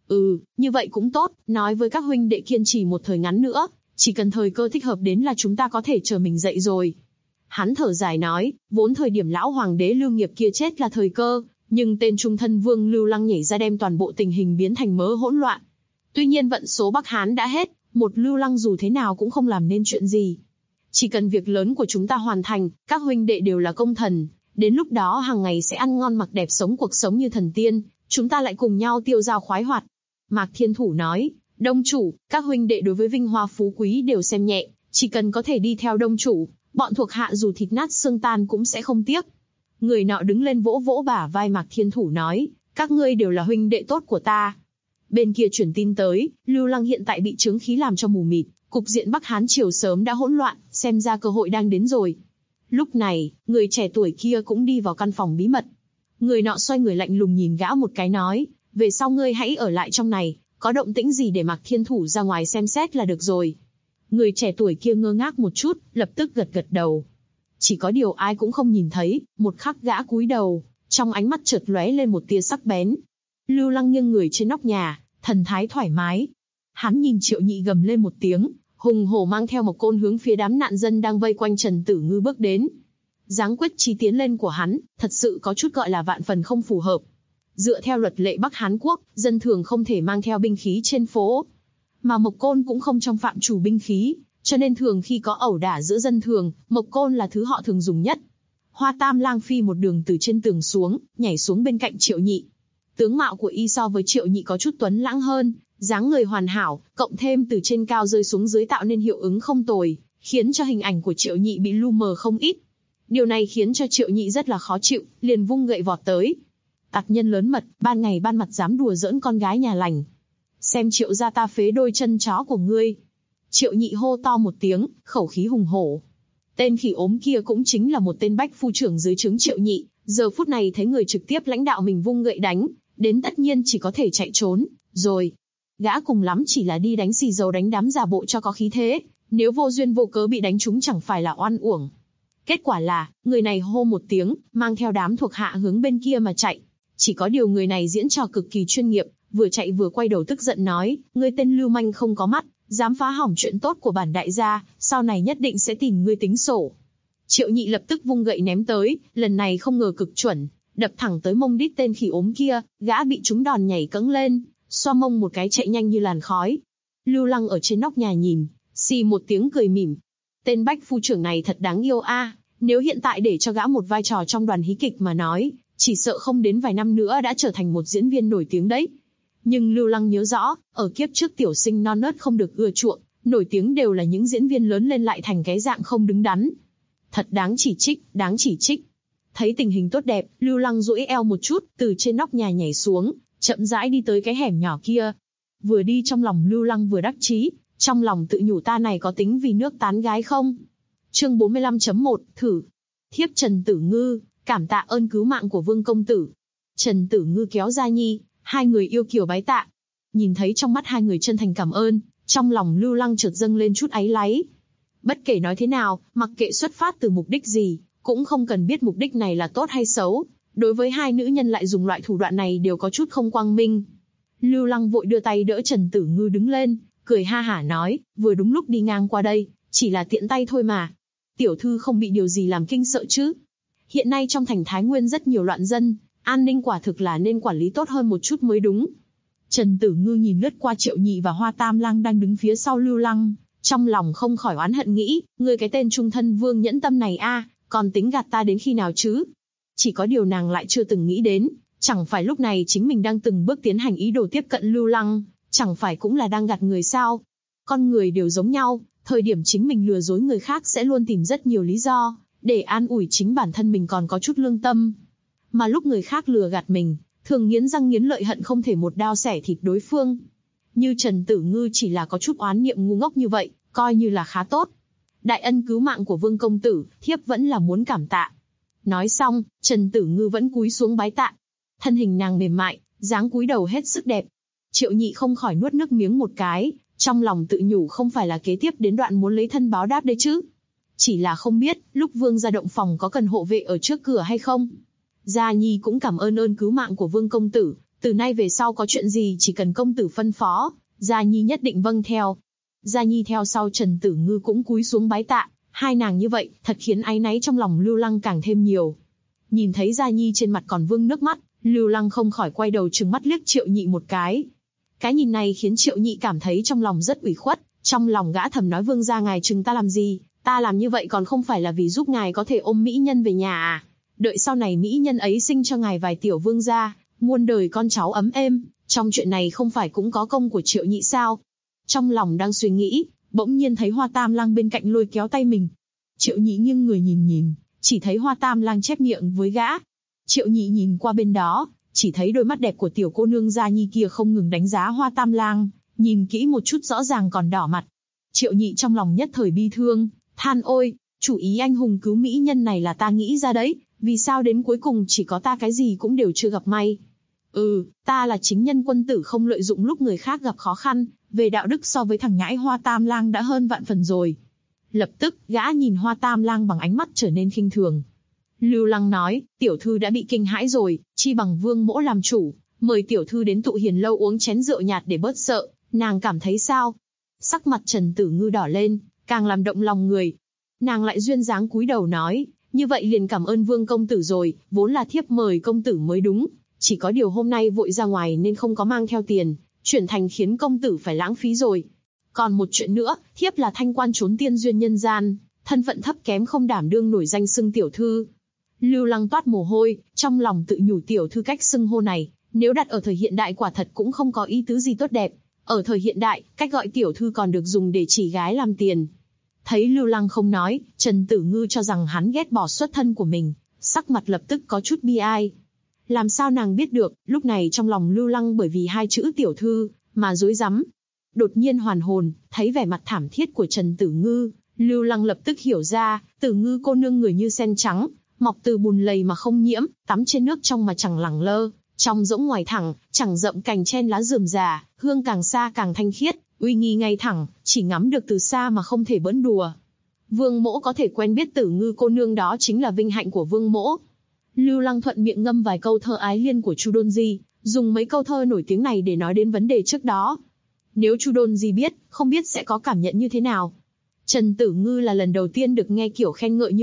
Như vậy cũng tốt, nói với các huynh đệ kiên trì một thời ngắn nữa, chỉ cần thời cơ thích hợp đến là chúng ta có thể chờ mình dậy rồi. Hắn thở dài nói, vốn thời điểm lão hoàng đế Lưu Nghiệp kia chết là thời cơ, nhưng tên trung thân vương Lưu Lăng nhảy ra đem toàn bộ tình hình biến thành mớ hỗn loạn. Tuy nhiên vận số Bắc Hán đã hết, một Lưu Lăng dù thế nào cũng không làm nên chuyện gì. Chỉ cần việc lớn của chúng ta hoàn thành, các huynh đệ đều là công thần, đến lúc đó hàng ngày sẽ ăn ngon mặc đẹp sống cuộc sống như thần tiên, chúng ta lại cùng nhau tiêu dao khoái hoạt. Mạc Thiên Thủ nói, đông chủ, các huynh đệ đối với vinh hoa phú quý đều xem nhẹ, chỉ cần có thể đi theo đông chủ, bọn thuộc hạ dù thịt nát xương tan cũng sẽ không tiếc. Người nọ đứng lên vỗ vỗ bả vai Mạc Thiên Thủ nói, các ngươi đều là huynh đệ tốt của ta. Bên kia truyền tin tới, Lưu Lăng hiện tại bị chướng khí làm cho mù mịt, cục diện Bắc Hán triều sớm đã hỗn loạn, xem ra cơ hội đang đến rồi. Lúc này, người trẻ tuổi kia cũng đi vào căn phòng bí mật. Người nọ xoay người lạnh lùng nhìn gã một cái nói, về sau ngươi hãy ở lại trong này, có động tĩnh gì để Mạc Thiên Thủ ra ngoài xem xét là được rồi. Người trẻ tuổi kia ngơ ngác một chút, lập tức gật gật đầu. Chỉ có điều ai cũng không nhìn thấy, một khắc gã cúi đầu, trong ánh mắt chợt lóe lên một tia sắc bén. Lưu Lăng nghiêng người trên nóc nhà, thần thái thoải mái. Hắn nhìn Triệu Nhị gầm lên một tiếng, hùng hổ mang theo một côn hướng phía đám nạn dân đang vây quanh Trần Tử Ngư bước đến. Dáng quyết chí tiến lên của hắn, thật sự có chút gọi là vạn phần không phù hợp. Dựa theo luật lệ Bắc Hán Quốc, dân thường không thể mang theo binh khí trên phố. Mà Mộc Côn cũng không trong phạm chủ binh khí, cho nên thường khi có ẩu đả giữa dân thường, Mộc Côn là thứ họ thường dùng nhất. Hoa Tam Lang phi một đường từ trên tường xuống, nhảy xuống bên cạnh Triệu Nhị. Tướng mạo của y so với Triệu Nhị có chút tuấn lãng hơn, dáng người hoàn hảo, cộng thêm từ trên cao rơi xuống dưới tạo nên hiệu ứng không tồi, khiến cho hình ảnh của Triệu Nhị bị lu mờ không ít. Điều này khiến cho Triệu Nhị rất là khó chịu, liền vung gậy vọt tới. Tặc nhân lớn mật, ban ngày ban mặt dám đùa giỡn con gái nhà lành. Xem Triệu gia ta phế đôi chân chó của ngươi. Triệu Nhị hô to một tiếng, khẩu khí hùng hổ. Tên khỉ ốm kia cũng chính là một tên bách phu trưởng dưới trướng Triệu Nhị, giờ phút này thấy người trực tiếp lãnh đạo mình vung gậy đánh, đến tất nhiên chỉ có thể chạy trốn, rồi. Gã cùng lắm chỉ là đi đánh xì dầu đánh đám giả bộ cho có khí thế, nếu vô duyên vô cớ bị đánh trúng chẳng phải là oan uổng. Kết quả là, người này hô một tiếng, mang theo đám thuộc hạ hướng bên kia mà chạy. Chỉ có điều người này diễn trò cực kỳ chuyên nghiệp, vừa chạy vừa quay đầu tức giận nói, ngươi tên lưu manh không có mắt, dám phá hỏng chuyện tốt của bản đại gia, sau này nhất định sẽ tìm ngươi tính sổ. Triệu Nhị lập tức vung gậy ném tới, lần này không ngờ cực chuẩn, đập thẳng tới mông đít tên khỉ ốm kia, gã bị trúng đòn nhảy cẫng lên, xoa mông một cái chạy nhanh như làn khói. Lưu Lăng ở trên nóc nhà nhìn, xì một tiếng cười mỉm. Tên bách phu trưởng này thật đáng yêu a, nếu hiện tại để cho gã một vai trò trong đoàn hí kịch mà nói, chỉ sợ không đến vài năm nữa đã trở thành một diễn viên nổi tiếng đấy. Nhưng Lưu Lăng nhớ rõ, ở kiếp trước tiểu sinh non nớt không được ưa chuộng, nổi tiếng đều là những diễn viên lớn lên lại thành cái dạng không đứng đắn. Thật đáng chỉ trích, đáng chỉ trích. Thấy tình hình tốt đẹp, Lưu Lăng duỗi eo một chút, từ trên nóc nhà nhảy xuống, chậm rãi đi tới cái hẻm nhỏ kia. Vừa đi trong lòng Lưu Lăng vừa đắc chí, trong lòng tự nhủ ta này có tính vì nước tán gái không? Chương 45.1, thử. Thiếp Trần Tử Ngư, cảm tạ ơn cứu mạng của Vương công tử. Trần Tử Ngư kéo Gia Nhi, hai người yêu kiều bái tạ. Nhìn thấy trong mắt hai người chân thành cảm ơn, trong lòng Lưu Lăng chợt dâng lên chút áy náy. Bất kể nói thế nào, mặc kệ xuất phát từ mục đích gì, cũng không cần biết mục đích này là tốt hay xấu. Đối với hai nữ nhân lại dùng loại thủ đoạn này đều có chút không quang minh. Lưu Lăng vội đưa tay đỡ Trần Tử Ngư đứng lên, cười ha hả nói, vừa đúng lúc đi ngang qua đây, chỉ là tiện tay thôi mà. Tiểu thư không bị điều gì làm kinh sợ chứ? Hiện nay trong thành Thái Nguyên rất nhiều loạn dân, an ninh quả thực là nên quản lý tốt hơn một chút mới đúng. Trần Tử Ngư nhìn lướt qua Triệu Nhị và Hoa Tam Lang đang đứng phía sau Lưu Lăng, trong lòng không khỏi oán hận nghĩ, ngươi cái tên trung thân Vương nhẫn tâm này còn tính gạt ta đến khi nào chứ? Chỉ có điều nàng lại chưa từng nghĩ đến, chẳng phải lúc này chính mình đang từng bước tiến hành ý đồ tiếp cận Lưu Lăng, chẳng phải cũng là đang gạt người sao? Con người đều giống nhau, thời điểm chính mình lừa dối người khác sẽ luôn tìm rất nhiều lý do, để an ủi chính bản thân mình còn có chút lương tâm. Mà lúc người khác lừa gạt mình, thường nghiến răng nghiến lợi hận không thể một đao xẻ thịt đối phương. Như Trần Tử Ngư chỉ là có chút oán niệm ngu ngốc như vậy, coi như là khá tốt. Đại ân cứu mạng của Vương công tử, thiếp vẫn là muốn cảm tạ. Nói xong, Trần Tử Ngư vẫn cúi xuống bái tạ. Thân hình nàng mềm mại, dáng cúi đầu hết sức đẹp. Triệu Nhị không khỏi nuốt nước miếng một cái, trong lòng tự nhủ không phải là kế tiếp đến đoạn muốn lấy thân báo đáp đấy chứ. Chỉ là không biết, lúc Vương ra động phòng có cần hộ vệ ở trước cửa hay không? Gia Nhi cũng cảm ơn cứu mạng của Vương công tử, từ nay về sau có chuyện gì chỉ cần công tử phân phó, Gia Nhi nhất định vâng theo. Gia Nhi theo sau Trần Tử Ngư cũng cúi xuống bái tạ, hai nàng như vậy, thật khiến áy náy trong lòng Lưu Lăng càng thêm nhiều. Nhìn thấy Gia Nhi trên mặt còn vương nước mắt, Lưu Lăng không khỏi quay đầu trừng mắt liếc Triệu Nhị một cái. Cái nhìn này khiến Triệu Nhị cảm thấy trong lòng rất ủy khuất, trong lòng gã thầm nói Vương gia ngài trừng ta làm gì, ta làm như vậy còn không phải là vì giúp ngài có thể ôm mỹ nhân về nhà à? Đợi sau này mỹ nhân ấy sinh cho ngài vài tiểu vương gia, muôn đời con cháu ấm êm, trong chuyện này không phải cũng có công của Triệu Nhị sao? Trong lòng đang suy nghĩ, bỗng nhiên thấy Hoa Tam Lang bên cạnh lôi kéo tay mình. Triệu Nhị nghiêng người nhìn, chỉ thấy Hoa Tam Lang chép miệng với gã. Triệu Nhị nhìn qua bên đó, chỉ thấy đôi mắt đẹp của tiểu cô nương Gia Nhi kia không ngừng đánh giá Hoa Tam Lang, nhìn kỹ một chút rõ ràng còn đỏ mặt. Triệu Nhị trong lòng nhất thời bi thương, than ôi, chủ ý anh hùng cứu mỹ nhân này là ta nghĩ ra đấy, vì sao đến cuối cùng chỉ có ta cái gì cũng đều chưa gặp may. Ta là chính nhân quân tử không lợi dụng lúc người khác gặp khó khăn, về đạo đức so với thằng nhãi Hoa Tam Lang đã hơn vạn phần rồi. Lập tức, gã nhìn Hoa Tam Lang bằng ánh mắt trở nên khinh thường. Lưu Lăng nói, tiểu thư đã bị kinh hãi rồi, chi bằng Vương mỗ làm chủ, mời tiểu thư đến tụ hiền lâu uống chén rượu nhạt để bớt sợ, nàng cảm thấy sao? Sắc mặt Trần Tử Ngư đỏ lên, càng làm động lòng người. Nàng lại duyên dáng cúi đầu nói, như vậy liền cảm ơn Vương công tử rồi, vốn là thiếp mời công tử mới đúng, chỉ có điều hôm nay vội ra ngoài nên không có mang theo tiền, chuyển thành khiến công tử phải lãng phí rồi. Còn một chuyện nữa, thiếp là thanh quan trốn tiên duyên nhân gian, thân phận thấp kém không đảm đương nổi danh xưng tiểu thư. Lưu Lăng toát mồ hôi, trong lòng tự nhủ tiểu thư cách xưng hô này, nếu đặt ở thời hiện đại quả thật cũng không có ý tứ gì tốt đẹp. Ở thời hiện đại, cách gọi tiểu thư còn được dùng để chỉ gái làm tiền. Thấy Lưu Lăng không nói, Trần Tử Ngư cho rằng hắn ghét bỏ xuất thân của mình, sắc mặt lập tức có chút bi ai. Làm sao nàng biết được, lúc này trong lòng Lưu Lăng bởi vì hai chữ tiểu thư, mà rối rắm. Đột nhiên hoàn hồn, thấy vẻ mặt thảm thiết của Trần Tử Ngư, Lưu Lăng lập tức hiểu ra, Tử Ngư cô nương người như sen trắng, mọc từ bùn lầy mà không nhiễm, tắm trên nước trong mà chẳng lẳng lơ, trong rỗng ngoài thẳng, chẳng rậm cành chen lá rườm rà, hương càng xa càng thanh khiết, uy nghi ngay thẳng, chỉ ngắm được từ xa mà không thể bỡn đùa. Vương mỗ có thể quen biết Tử Ngư cô nương đó chính là vinh hạnh của Vương mỗ. Lưu Lăng thuận miệng ngâm vài câu thơ ái liên của Chu Đôn Di, dùng mấy câu thơ nổi tiếng này để nói đến vấn đề trước đó. Nếu Chu Đôn Di biết, không biết sẽ có cảm nhận như thế nào. Trần Tử Ngư là lần đầu tiên được nghe kiểu khen ngợi như vậy,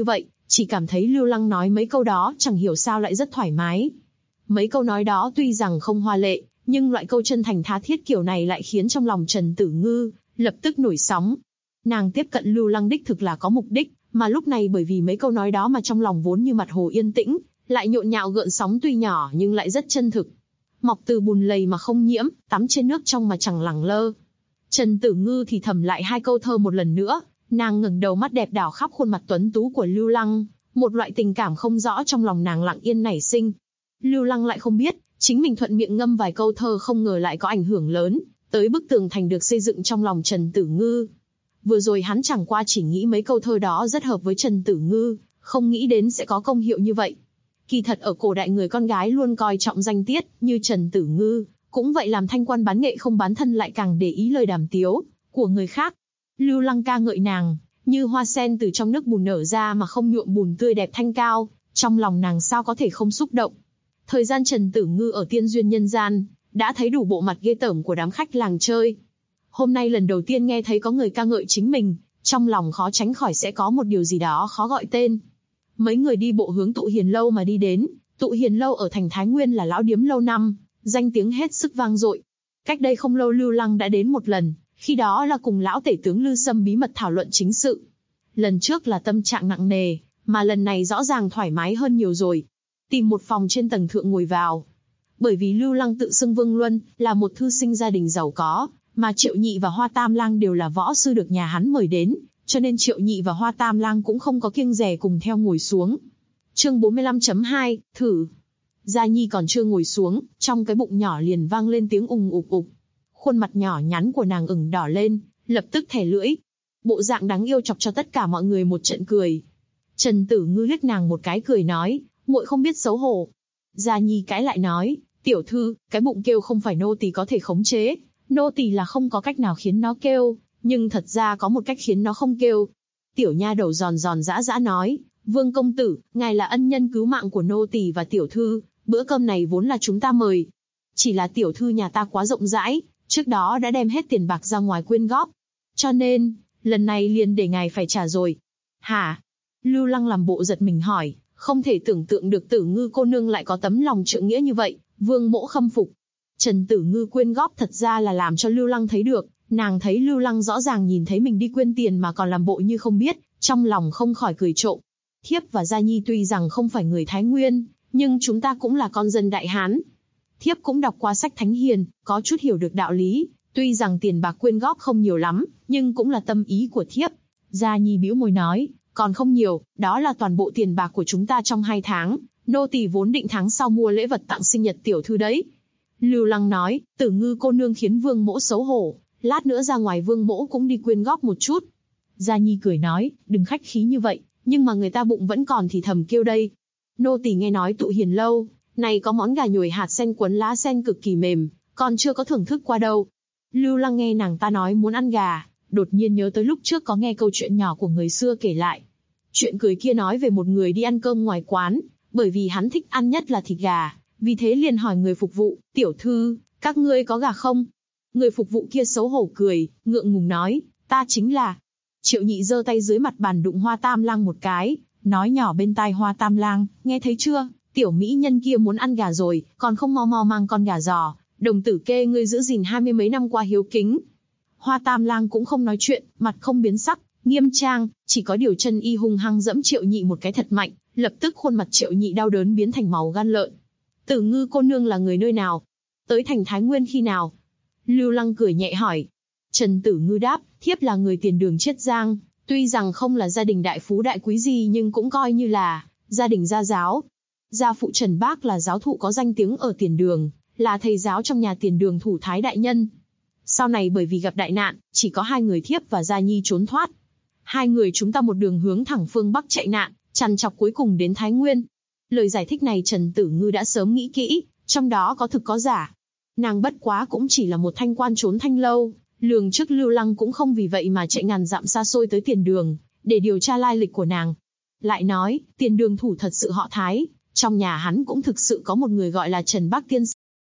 chỉ cảm thấy Lưu Lăng nói mấy câu đó chẳng hiểu sao lại rất thoải mái. Mấy câu nói đó tuy rằng không hoa lệ, nhưng loại câu chân thành tha thiết kiểu này lại khiến trong lòng Trần Tử Ngư lập tức nổi sóng. Nàng tiếp cận Lưu Lăng đích thực là có mục đích, mà lúc này bởi vì mấy câu nói đó mà trong lòng vốn như mặt hồ yên tĩnh, lại nhộn nhạo gợn sóng tuy nhỏ nhưng lại rất chân thực. Mọc từ bùn lầy mà không nhiễm, tắm trên nước trong mà chẳng lẳng lơ. Trần Tử Ngư thì thầm lại hai câu thơ một lần nữa, nàng ngẩng đầu mắt đẹp đảo khắp khuôn mặt tuấn tú của Lưu Lăng, một loại tình cảm không rõ trong lòng nàng lặng yên nảy sinh. Lưu Lăng lại không biết, chính mình thuận miệng ngâm vài câu thơ không ngờ lại có ảnh hưởng lớn tới bức tường thành được xây dựng trong lòng Trần Tử Ngư. Vừa rồi hắn chẳng qua chỉ nghĩ mấy câu thơ đó rất hợp với Trần Tử Ngư, không nghĩ đến sẽ có công hiệu như vậy. Kỳ thật ở cổ đại người con gái luôn coi trọng danh tiết, như Trần Tử Ngư, cũng vậy làm thanh quan bán nghệ không bán thân lại càng để ý lời đàm tiếu của người khác. Lưu Lăng ca ngợi nàng, như hoa sen từ trong nước bùn nở ra mà không nhuộm bùn tươi đẹp thanh cao, trong lòng nàng sao có thể không xúc động. Thời gian Trần Tử Ngư ở tiên duyên nhân gian, đã thấy đủ bộ mặt ghê tởm của đám khách làng chơi. Hôm nay lần đầu tiên nghe thấy có người ca ngợi chính mình, trong lòng khó tránh khỏi sẽ có một điều gì đó khó gọi tên. Mấy người đi bộ hướng Tụ Hiền Lâu mà đi đến. Tụ Hiền Lâu ở thành Thái Nguyên là lão điếm lâu năm, danh tiếng hết sức vang dội. Cách đây không lâu Lưu Lăng đã đến một lần, khi đó là cùng lão tể tướng Lư Sâm bí mật thảo luận chính sự. Lần trước là tâm trạng nặng nề, mà lần này rõ ràng thoải mái hơn nhiều rồi. Tìm một phòng trên tầng thượng ngồi vào. Bởi vì Lưu Lăng tự xưng Vương Luân, là một thư sinh gia đình giàu có, mà Triệu Nhị và Hoa Tam Lang đều là võ sư được nhà hắn mời đến, cho nên Triệu Nhị và Hoa Tam Lang cũng không có kiêng dè cùng theo ngồi xuống. Chương 45.2, thử. Gia Nhi còn chưa ngồi xuống, trong cái bụng nhỏ liền vang lên tiếng ùng ục ục. Khuôn mặt nhỏ nhắn của nàng ửng đỏ lên, lập tức thè lưỡi. Bộ dạng đáng yêu chọc cho tất cả mọi người một trận cười. Trần Tử Ngư liếc nàng một cái cười nói, muội không biết xấu hổ. Gia Nhi cãi lại nói, tiểu thư, cái bụng kêu không phải nô tỳ có thể khống chế, nô tỳ là không có cách nào khiến nó kêu, nhưng thật ra có một cách khiến nó không kêu. Tiểu nha đầu giòn giòn giã giã nói, Vương công tử, ngài là ân nhân cứu mạng của nô tỳ và tiểu thư, bữa cơm này vốn là chúng ta mời. Chỉ là tiểu thư nhà ta quá rộng rãi, trước đó đã đem hết tiền bạc ra ngoài quyên góp. Cho nên, lần này liền để ngài phải trả rồi. Hả? Lưu Lăng làm bộ giật mình hỏi, không thể tưởng tượng được Tử Ngư cô nương lại có tấm lòng trượng nghĩa như vậy, Vương mỗ khâm phục. Trần Tử Ngư quyên góp thật ra là làm cho Lưu Lăng thấy được, nàng thấy Lưu Lăng rõ ràng nhìn thấy mình đi quyên tiền mà còn làm bộ như không biết, trong lòng không khỏi cười trộm. Thiếp và Gia Nhi tuy rằng không phải người Thái Nguyên, nhưng chúng ta cũng là con dân Đại Hán. Thiếp cũng đọc qua sách Thánh Hiền, có chút hiểu được đạo lý, tuy rằng tiền bạc quyên góp không nhiều lắm, nhưng cũng là tâm ý của thiếp. Gia Nhi bĩu môi nói, còn không nhiều, đó là toàn bộ tiền bạc của chúng ta trong 2 tháng, nô tỳ vốn định tháng sau mua lễ vật tặng sinh nhật tiểu thư đấy. Lưu Lăng nói, Tử Ngư cô nương khiến Vương mỗ xấu hổ, lát nữa ra ngoài Vương mỗ cũng đi quyên góp một chút. Gia Nhi cười nói, đừng khách khí như vậy, nhưng mà người ta bụng vẫn còn thì thầm kêu đây. Nô tỳ nghe nói Tụ Hiền Lâu này có món gà nhồi hạt sen cuốn lá sen cực kỳ mềm, còn chưa có thưởng thức qua đâu. Lưu Lăng nghe nàng ta nói muốn ăn gà, đột nhiên nhớ tới lúc trước có nghe câu chuyện nhỏ của người xưa kể lại. Chuyện cười kia nói về một người đi ăn cơm ngoài quán, bởi vì hắn thích ăn nhất là thịt gà, vì thế liền hỏi người phục vụ, tiểu thư, các ngươi có gà không? Người phục vụ kia xấu hổ cười, ngượng ngùng nói, ta chính là. Triệu Nhị giơ tay dưới mặt bàn đụng Hoa Tam Lang một cái, nói nhỏ bên tai Hoa Tam Lang, nghe thấy chưa, tiểu mỹ nhân kia muốn ăn gà rồi, còn không mau mau mang con gà giò, đồng tử kê ngươi giữ gìn 20 mấy năm qua hiếu kính. Hoa Tam Lang cũng không nói chuyện, mặt không biến sắc, nghiêm trang, chỉ có điều chân y hung hăng dẫm Triệu Nhị một cái thật mạnh, lập tức khuôn mặt Triệu Nhị đau đớn biến thành màu gan lợn. Tử Ngư cô nương là người nơi nào? Tới thành Thái Nguyên khi nào? Lưu Lăng cười nhẹ hỏi. Trần Tử Ngư đáp, thiếp là người Tiền Đường Chiết Giang, tuy rằng không là gia đình đại phú đại quý gì nhưng cũng coi như là gia đình gia giáo. Gia phụ Trần Bác là giáo thụ có danh tiếng ở Tiền Đường, là thầy giáo trong nhà Tiền Đường thủ thái đại nhân. Sau này bởi vì gặp đại nạn, chỉ có 2 người thiếp và Gia Nhi trốn thoát. 2 người chúng ta một đường hướng thẳng phương Bắc chạy nạn, trằn trọc cuối cùng đến Thái Nguyên. Lời giải thích này Trần Tử Ngư đã sớm nghĩ kỹ, trong đó có thực có giả. Nàng bất quá cũng chỉ là một thanh quan trốn thanh lâu, lường trước Lưu Lăng cũng không vì vậy mà chạy ngàn dặm xa xôi tới Tiền Đường, để điều tra lai lịch của nàng. Lại nói, Tiền Đường thủ thật sự họ Thái, trong nhà hắn cũng thực sự có một người gọi là Trần Bác Tiên.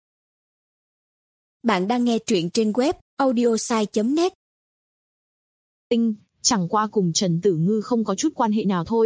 Bạn đang nghe truyện trên web audiosai.net. Chẳng qua cùng Trần Tử Ngư không có chút quan hệ nào thôi.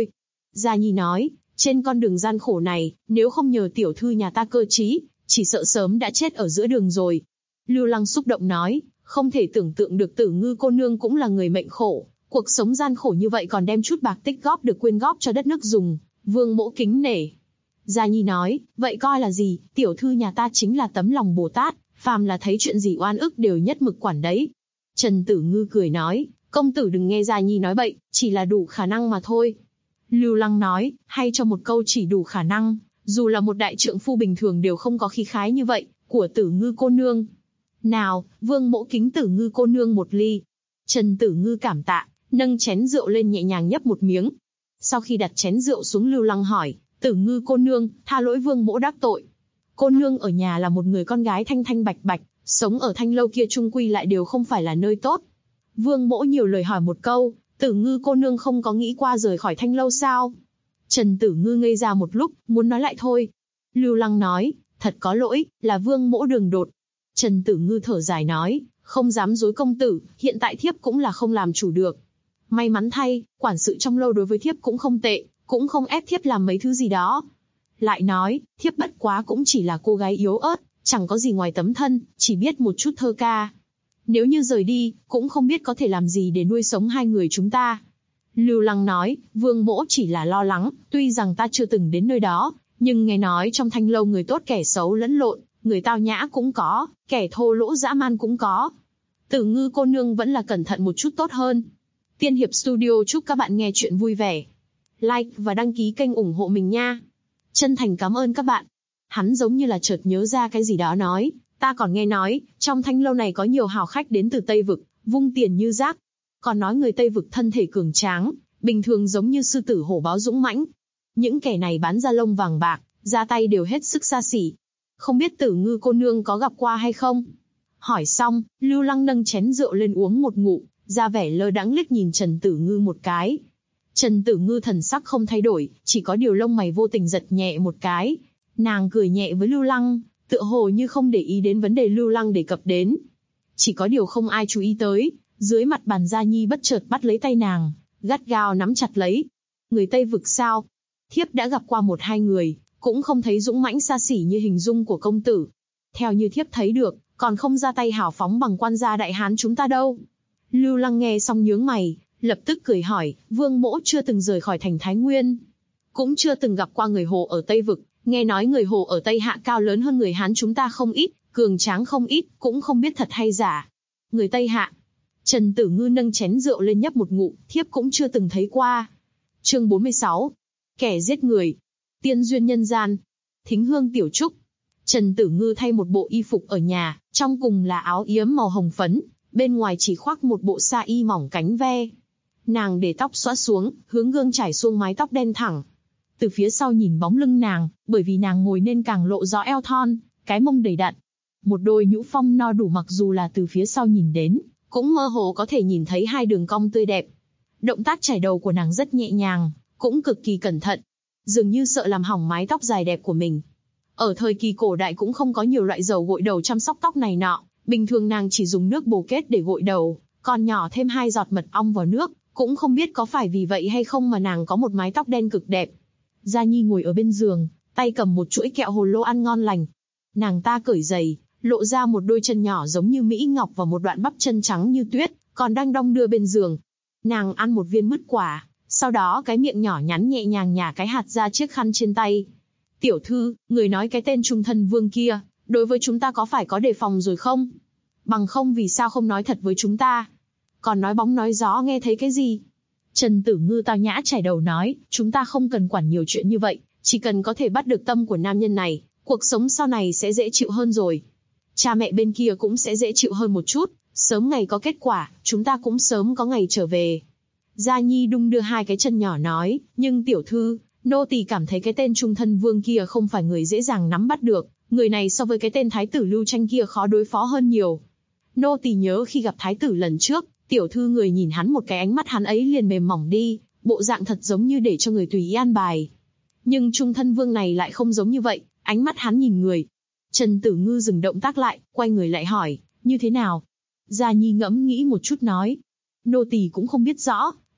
Gia Nhi nói, trên con đường gian khổ này, nếu không nhờ tiểu thư nhà ta cơ trí, chỉ sợ sớm đã chết ở giữa đường rồi. Lưu Lăng xúc động nói, không thể tưởng tượng được Tử Ngư cô nương cũng là người mệnh khổ, cuộc sống gian khổ như vậy còn đem chút bạc tích góp được quyên góp cho đất nước dùng, Vương Mỗ kính nể. Gia Nhi nói, vậy coi là gì, tiểu thư nhà ta chính là tấm lòng Bồ Tát, phàm là thấy chuyện gì oan ức đều nhất mực quản đấy. Trần Tử Ngư cười nói, công tử đừng nghe Gia Nhi nói bậy, chỉ là đủ khả năng mà thôi. Lưu Lăng nói, hay cho một câu chỉ đủ khả năng, dù là một đại trượng phu bình thường đều không có khí khái như vậy, của Tử Ngư cô nương. Nào, Vương Mỗ kính Tử Ngư cô nương một ly. Trần Tử Ngư cảm tạ, nâng chén rượu lên nhẹ nhàng nhấp một miếng. Sau khi đặt chén rượu xuống, Lưu Lăng hỏi, Tử Ngư cô nương, tha lỗi Vương Mỗ đắc tội. Cô nương ở nhà là một người con gái thanh thanh bạch bạch, sống ở Thanh lâu kia chung quy lại đều không phải là nơi tốt. Vương Mỗ nhiều lời hỏi một câu, Tử Ngư cô nương không có nghĩ qua rời khỏi Thanh lâu sao? Trần Tử Ngư ngây ra một lúc, muốn nói lại thôi. Lưu Lăng nói, thật có lỗi, là Vương Mỗ đường đột. Trần Tử Ngư thở dài nói, không dám dối công tử, hiện tại thiếp cũng là không làm chủ được. May mắn thay, quản sự trong lâu đối với thiếp cũng không tệ, cũng không ép thiếp làm mấy thứ gì đó. Lại nói, thiếp bất quá cũng chỉ là cô gái yếu ớt, chẳng có gì ngoài tấm thân, chỉ biết một chút thơ ca. Nếu như rời đi, cũng không biết có thể làm gì để nuôi sống hai người chúng ta. Lưu Lăng nói, Vương Mỗ chỉ là lo lắng, tuy rằng ta chưa từng đến nơi đó, nhưng nghe nói trong Thanh lâu người tốt kẻ xấu lẫn lộn, người tao nhã cũng có, kẻ thô lỗ dã man cũng có. Tử Ngư cô nương vẫn là cẩn thận một chút tốt hơn. Tiên Hiệp Studio chúc các bạn nghe chuyện vui vẻ. Like và đăng ký kênh ủng hộ mình nha. Chân thành cảm ơn các bạn. Hắn giống như là chợt nhớ ra cái gì đó nói, ta còn nghe nói, trong Thanh lâu này có nhiều hào khách đến từ Tây Vực, vung tiền như rác. Còn nói người Tây Vực thân thể cường tráng, bình thường giống như sư tử hổ báo dũng mãnh. Những kẻ này bán da lông vàng bạc, ra tay đều hết sức xa xỉ. Không biết Tử Ngư cô nương có gặp qua hay không? Hỏi xong, Lưu Lăng nâng chén rượu lên uống một ngụm, ra vẻ lơ đãng liếc nhìn Trần Tử Ngư một cái. Trần Tử Ngư thần sắc không thay đổi, chỉ có điều lông mày vô tình giật nhẹ một cái. Nàng cười nhẹ với Lưu Lăng, tựa hồ như không để ý đến vấn đề Lưu Lăng đề cập đến. Chỉ có điều không ai chú ý tới, dưới mặt bàn Gia Nhi bất chợt bắt lấy tay nàng, gắt gao nắm chặt lấy. Người Tây Vực sao? Thiếp đã gặp qua một hai người, cũng không thấy dũng mãnh xa xỉ như hình dung của công tử. Theo như thiếp thấy được, còn không ra tay hào phóng bằng quan gia đại hán chúng ta đâu. Lưu Lăng nghe xong nhướng mày, lập tức cười hỏi, Vương Mỗ chưa từng rời khỏi thành Thái Nguyên, cũng chưa từng gặp qua người Hồ ở Tây Vực, nghe nói người Hồ ở Tây Hạ cao lớn hơn người Hán chúng ta không ít, cường tráng không ít, cũng không biết thật hay giả. Người Tây Hạ. Trần Tử Ngư nâng chén rượu lên nhấp một ngụm, thiếp cũng chưa từng thấy qua. Chương 46. Kẻ giết người. Tiên duyên nhân gian. Thính hương tiểu trúc. Trần Tử Ngư thay một bộ y phục ở nhà, trong cùng là áo yếm màu hồng phấn, bên ngoài chỉ khoác một bộ sa y mỏng cánh ve. Nàng để tóc xõa xuống, hướng gương trải xuông mái tóc đen thẳng. Từ phía sau nhìn bóng lưng nàng, bởi vì nàng ngồi nên càng lộ rõ eo thon, cái mông đầy đặn. Một đôi nhũ phong no đủ mặc dù là từ phía sau nhìn đến, cũng mơ hồ có thể nhìn thấy hai đường cong tươi đẹp. Động tác chải đầu của nàng rất nhẹ nhàng, cũng cực kỳ cẩn thận, dường như sợ làm hỏng mái tóc dài đẹp của mình. Ở thời kỳ cổ đại cũng không có nhiều loại dầu gội đầu chăm sóc tóc này nọ, bình thường nàng chỉ dùng nước bồ kết để gội đầu, còn nhỏ thêm 2 giọt mật ong vào nước, cũng không biết có phải vì vậy hay không mà nàng có một mái tóc đen cực đẹp. Gia Nhi ngồi ở bên giường, tay cầm một chuỗi kẹo hồ lô ăn ngon lành. Nàng ta cởi giày, lộ ra một đôi chân nhỏ giống như mỹ ngọc và một đoạn bắp chân trắng như tuyết, còn đang đong đưa bên giường. Nàng ăn một viên mứt quả, sau đó cái miệng nhỏ nhắn nhẹ nhàng nhả cái hạt ra chiếc khăn trên tay. Tiểu thư, người nói cái tên Trung Thân Vương kia, đối với chúng ta có phải có đề phòng rồi không? Bằng không vì sao không nói thật với chúng ta? Còn nói bóng nói gió nghe thấy cái gì? Trần Tử Ngư tao nhã chải đầu nói, chúng ta không cần quản nhiều chuyện như vậy, chỉ cần có thể bắt được tâm của nam nhân này, cuộc sống sau này sẽ dễ chịu hơn rồi. Cha mẹ bên kia cũng sẽ dễ chịu hơn một chút, sớm ngày có kết quả, chúng ta cũng sớm có ngày trở về. Gia Nhi đung đưa 2 cái chân nhỏ nói, nhưng tiểu thư, nô tỳ cảm thấy cái tên Trung Thân Vương kia không phải người dễ dàng nắm bắt được, người này so với cái tên Thái tử Lưu Tranh kia khó đối phó hơn nhiều. Nô tỳ nhớ khi gặp Thái tử lần trước, tiểu thư người nhìn hắn một cái ánh mắt hắn ấy liền mềm mỏng đi, bộ dạng thật giống như để cho người tùy ý an bài. Nhưng Trung Thân Vương này lại không giống như vậy, ánh mắt hắn nhìn người. Trần Tử Ngư dừng động tác lại, quay người lại hỏi, như thế nào? Gia Nhi ngẫm nghĩ một chút nói, nô tỳ cũng không biết rõ,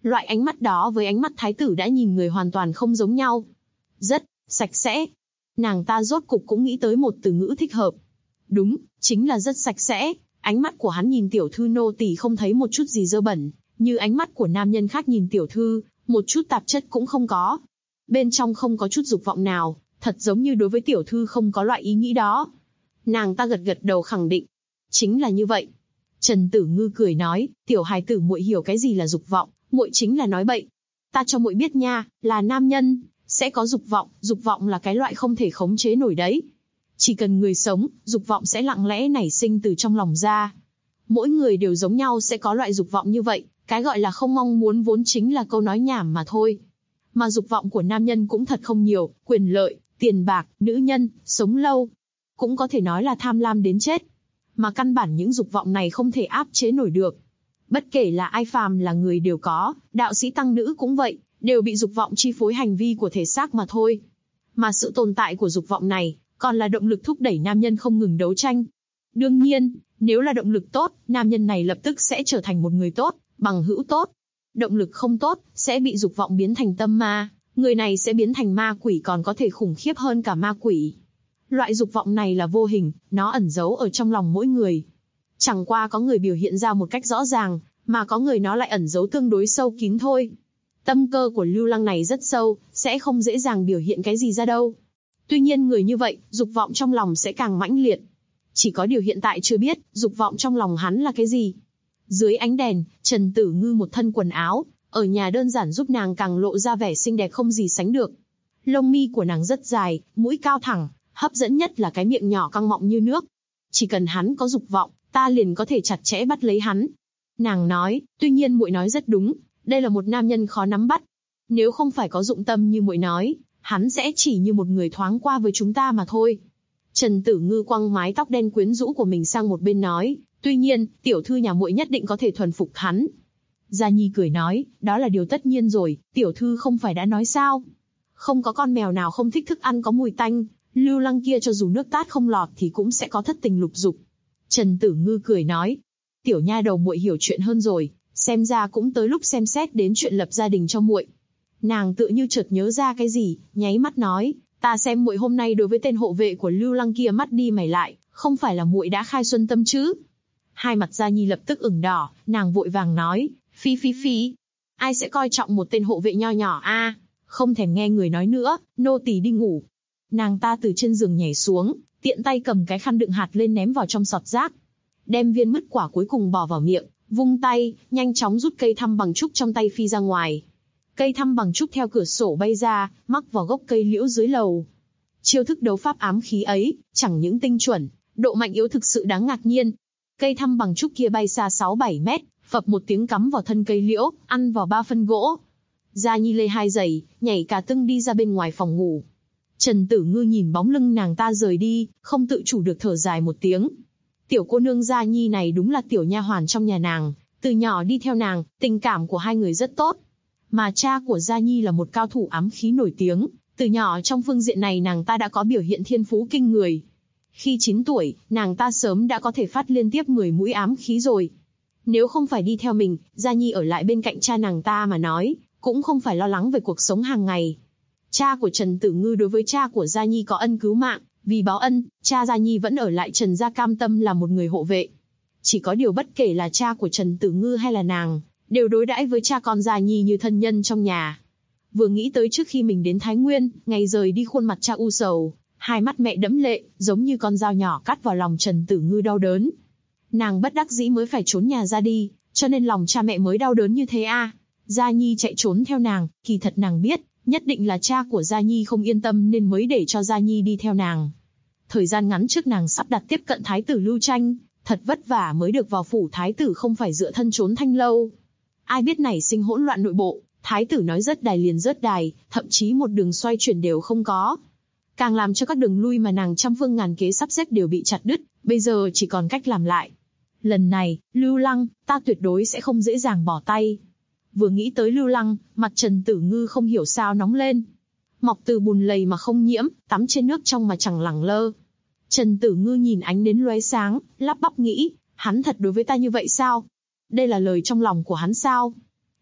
Loại ánh mắt đó với ánh mắt thái tử đã nhìn người hoàn toàn không giống nhau. Rất sạch sẽ. Nàng ta rốt cục cũng nghĩ tới một từ ngữ thích hợp. Đúng, chính là rất sạch sẽ. Ánh mắt của hắn nhìn tiểu thư nô tỳ không thấy một chút gì dơ bẩn, như ánh mắt của nam nhân khác nhìn tiểu thư, một chút tạp chất cũng không có. Bên trong không có chút dục vọng nào, thật giống như đối với tiểu thư không có loại ý nghĩ đó. Nàng ta gật gật đầu khẳng định. Chính là như vậy. Trần Tử Ngư cười nói, tiểu hài tử muội hiểu cái gì là dục vọng, muội chính là nói bậy. Ta cho muội biết nha, là nam nhân sẽ có dục vọng là cái loại không thể khống chế nổi đấy. Chỉ cần người sống, dục vọng sẽ lặng lẽ nảy sinh từ trong lòng ra. Mỗi người đều giống nhau sẽ có loại dục vọng như vậy, cái gọi là không mong muốn vốn chính là câu nói nhảm mà thôi. Mà dục vọng của nam nhân cũng thật không nhiều, quyền lợi, tiền bạc, nữ nhân, sống lâu. Cũng có thể nói là tham lam đến chết. Mà căn bản những dục vọng này không thể áp chế nổi được. Bất kể là ai phàm là người đều có, đạo sĩ tăng nữ cũng vậy, đều bị dục vọng chi phối hành vi của thể xác mà thôi. Mà sự tồn tại của dục vọng này, còn là động lực thúc đẩy nam nhân không ngừng đấu tranh. Đương nhiên, nếu là động lực tốt, nam nhân này lập tức sẽ trở thành một người tốt, bằng hữu tốt. Động lực không tốt, sẽ bị dục vọng biến thành tâm ma, người này sẽ biến thành ma quỷ còn có thể khủng khiếp hơn cả ma quỷ. Loại dục vọng này là vô hình, nó ẩn giấu ở trong lòng mỗi người. Chẳng qua có người biểu hiện ra một cách rõ ràng, mà có người nó lại ẩn giấu tương đối sâu kín thôi. Tâm cơ của Lưu Lăng này rất sâu, sẽ không dễ dàng biểu hiện cái gì ra đâu. Tuy nhiên người như vậy, dục vọng trong lòng sẽ càng mãnh liệt. Chỉ có điều hiện tại chưa biết, dục vọng trong lòng hắn là cái gì. Dưới ánh đèn, Trần Tử Ngư một thân quần áo, ở nhà đơn giản giúp nàng càng lộ ra vẻ xinh đẹp không gì sánh được. Lông mi của nàng rất dài, mũi cao thẳng, hấp dẫn nhất là cái miệng nhỏ căng mọng như nước. Chỉ cần hắn có dục vọng, ta liền có thể chặt chẽ bắt lấy hắn. Nàng nói, tuy nhiên muội nói rất đúng, đây là một nam nhân khó nắm bắt. Nếu không phải có dụng tâm như muội nói, hắn sẽ chỉ như một người thoáng qua với chúng ta mà thôi. Trần Tử Ngư quăng mái tóc đen quyến rũ của mình sang một bên nói, tuy nhiên, tiểu thư nhà muội nhất định có thể thuần phục hắn. Gia Nhi cười nói, đó là điều tất nhiên rồi, tiểu thư không phải đã nói sao? Không có con mèo nào không thích thức ăn có mùi tanh, Lưu Lăng kia cho dù nước tát không lọt thì cũng sẽ có thất tình lục dục. Trần Tử Ngư cười nói, tiểu nha đầu muội hiểu chuyện hơn rồi, xem ra cũng tới lúc xem xét đến chuyện lập gia đình cho muội. Nàng tựa như chợt nhớ ra cái gì, nháy mắt nói, ta xem muội hôm nay đối với tên hộ vệ của Lưu Lăng kia mắt đi mày lại, không phải là muội đã khai xuân tâm chứ? Hai mặt Gia Nhi lập tức ửng đỏ, nàng vội vàng nói, phi, ai sẽ coi trọng một tên hộ vệ nho nhỏ a? Không thèm nghe người nói nữa, nô tỳ đi ngủ. Nàng ta từ trên giường nhảy xuống, tiện tay cầm cái khăn đựng hạt lên ném vào trong sọt rác, đem viên mứt quả cuối cùng bỏ vào miệng, vung tay, nhanh chóng rút cây thăm bằng trúc trong tay phi ra ngoài. Cây thăm bằng trúc theo cửa sổ bay ra, mắc vào gốc cây liễu dưới lầu. Chiêu thức đấu pháp ám khí ấy, chẳng những tinh chuẩn, độ mạnh yếu thực sự đáng ngạc nhiên. Cây thăm bằng trúc kia bay xa 6-7 mét, phập một tiếng cắm vào thân cây liễu, ăn vào 3 phân gỗ. Gia Nhi lê 2 giày, nhảy cả tưng đi ra bên ngoài phòng ngủ. Trần Tử Ngư nhìn bóng lưng nàng ta rời đi, không tự chủ được thở dài một tiếng. Tiểu cô nương Gia Nhi này đúng là tiểu nha hoàn trong nhà nàng, từ nhỏ đi theo nàng, tình cảm của hai người rất tốt. Mà cha của Gia Nhi là một cao thủ ám khí nổi tiếng, từ nhỏ trong phương diện này nàng ta đã có biểu hiện thiên phú kinh người. Khi 9 tuổi, nàng ta sớm đã có thể phát liên tiếp 10 mũi ám khí rồi. Nếu không phải đi theo mình, Gia Nhi ở lại bên cạnh cha nàng ta mà nói, cũng không phải lo lắng về cuộc sống hàng ngày. Cha của Trần Tử Ngư đối với cha của Gia Nhi có ân cứu mạng, vì báo ân, cha Gia Nhi vẫn ở lại Trần gia cam tâm là một người hộ vệ. Chỉ có điều bất kể là cha của Trần Tử Ngư hay là nàng, đều đối đãi với cha con Gia Nhi như thân nhân trong nhà. Vừa nghĩ tới trước khi mình đến Thái Nguyên, ngày rời đi khuôn mặt cha u sầu, hai mắt mẹ đẫm lệ, giống như con dao nhỏ cắt vào lòng Trần Tử Ngư đau đớn. Nàng bất đắc dĩ mới phải trốn nhà ra đi, cho nên lòng cha mẹ mới đau đớn như thế a. Gia Nhi chạy trốn theo nàng, kỳ thật nàng biết, nhất định là cha của Gia Nhi không yên tâm nên mới để cho Gia Nhi đi theo nàng. Thời gian ngắn trước nàng sắp đặt tiếp cận Thái tử Lưu Tranh, thật vất vả mới được vào phủ Thái tử không phải dựa thân trốn Thanh Lâu. Ai biết nảy sinh hỗn loạn nội bộ, Thái tử nói rớt đài liền rớt đài, thậm chí một đường xoay chuyển đều không có. Càng làm cho các đường lui mà nàng trăm phương ngàn kế sắp xếp đều bị chặt đứt, bây giờ chỉ còn cách làm lại. Lần này, Lưu Lăng, ta tuyệt đối sẽ không dễ dàng bỏ tay. Vừa nghĩ tới Lưu Lăng, mặt Trần Tử Ngư không hiểu sao nóng lên. Mọc từ bùn lầy mà không nhiễm, tắm trên nước trong mà chẳng lẳng lơ. Trần Tử Ngư nhìn ánh nến lóe sáng, lắp bắp nghĩ, hắn thật đối với ta như vậy sao? Đây là lời trong lòng của hắn sao?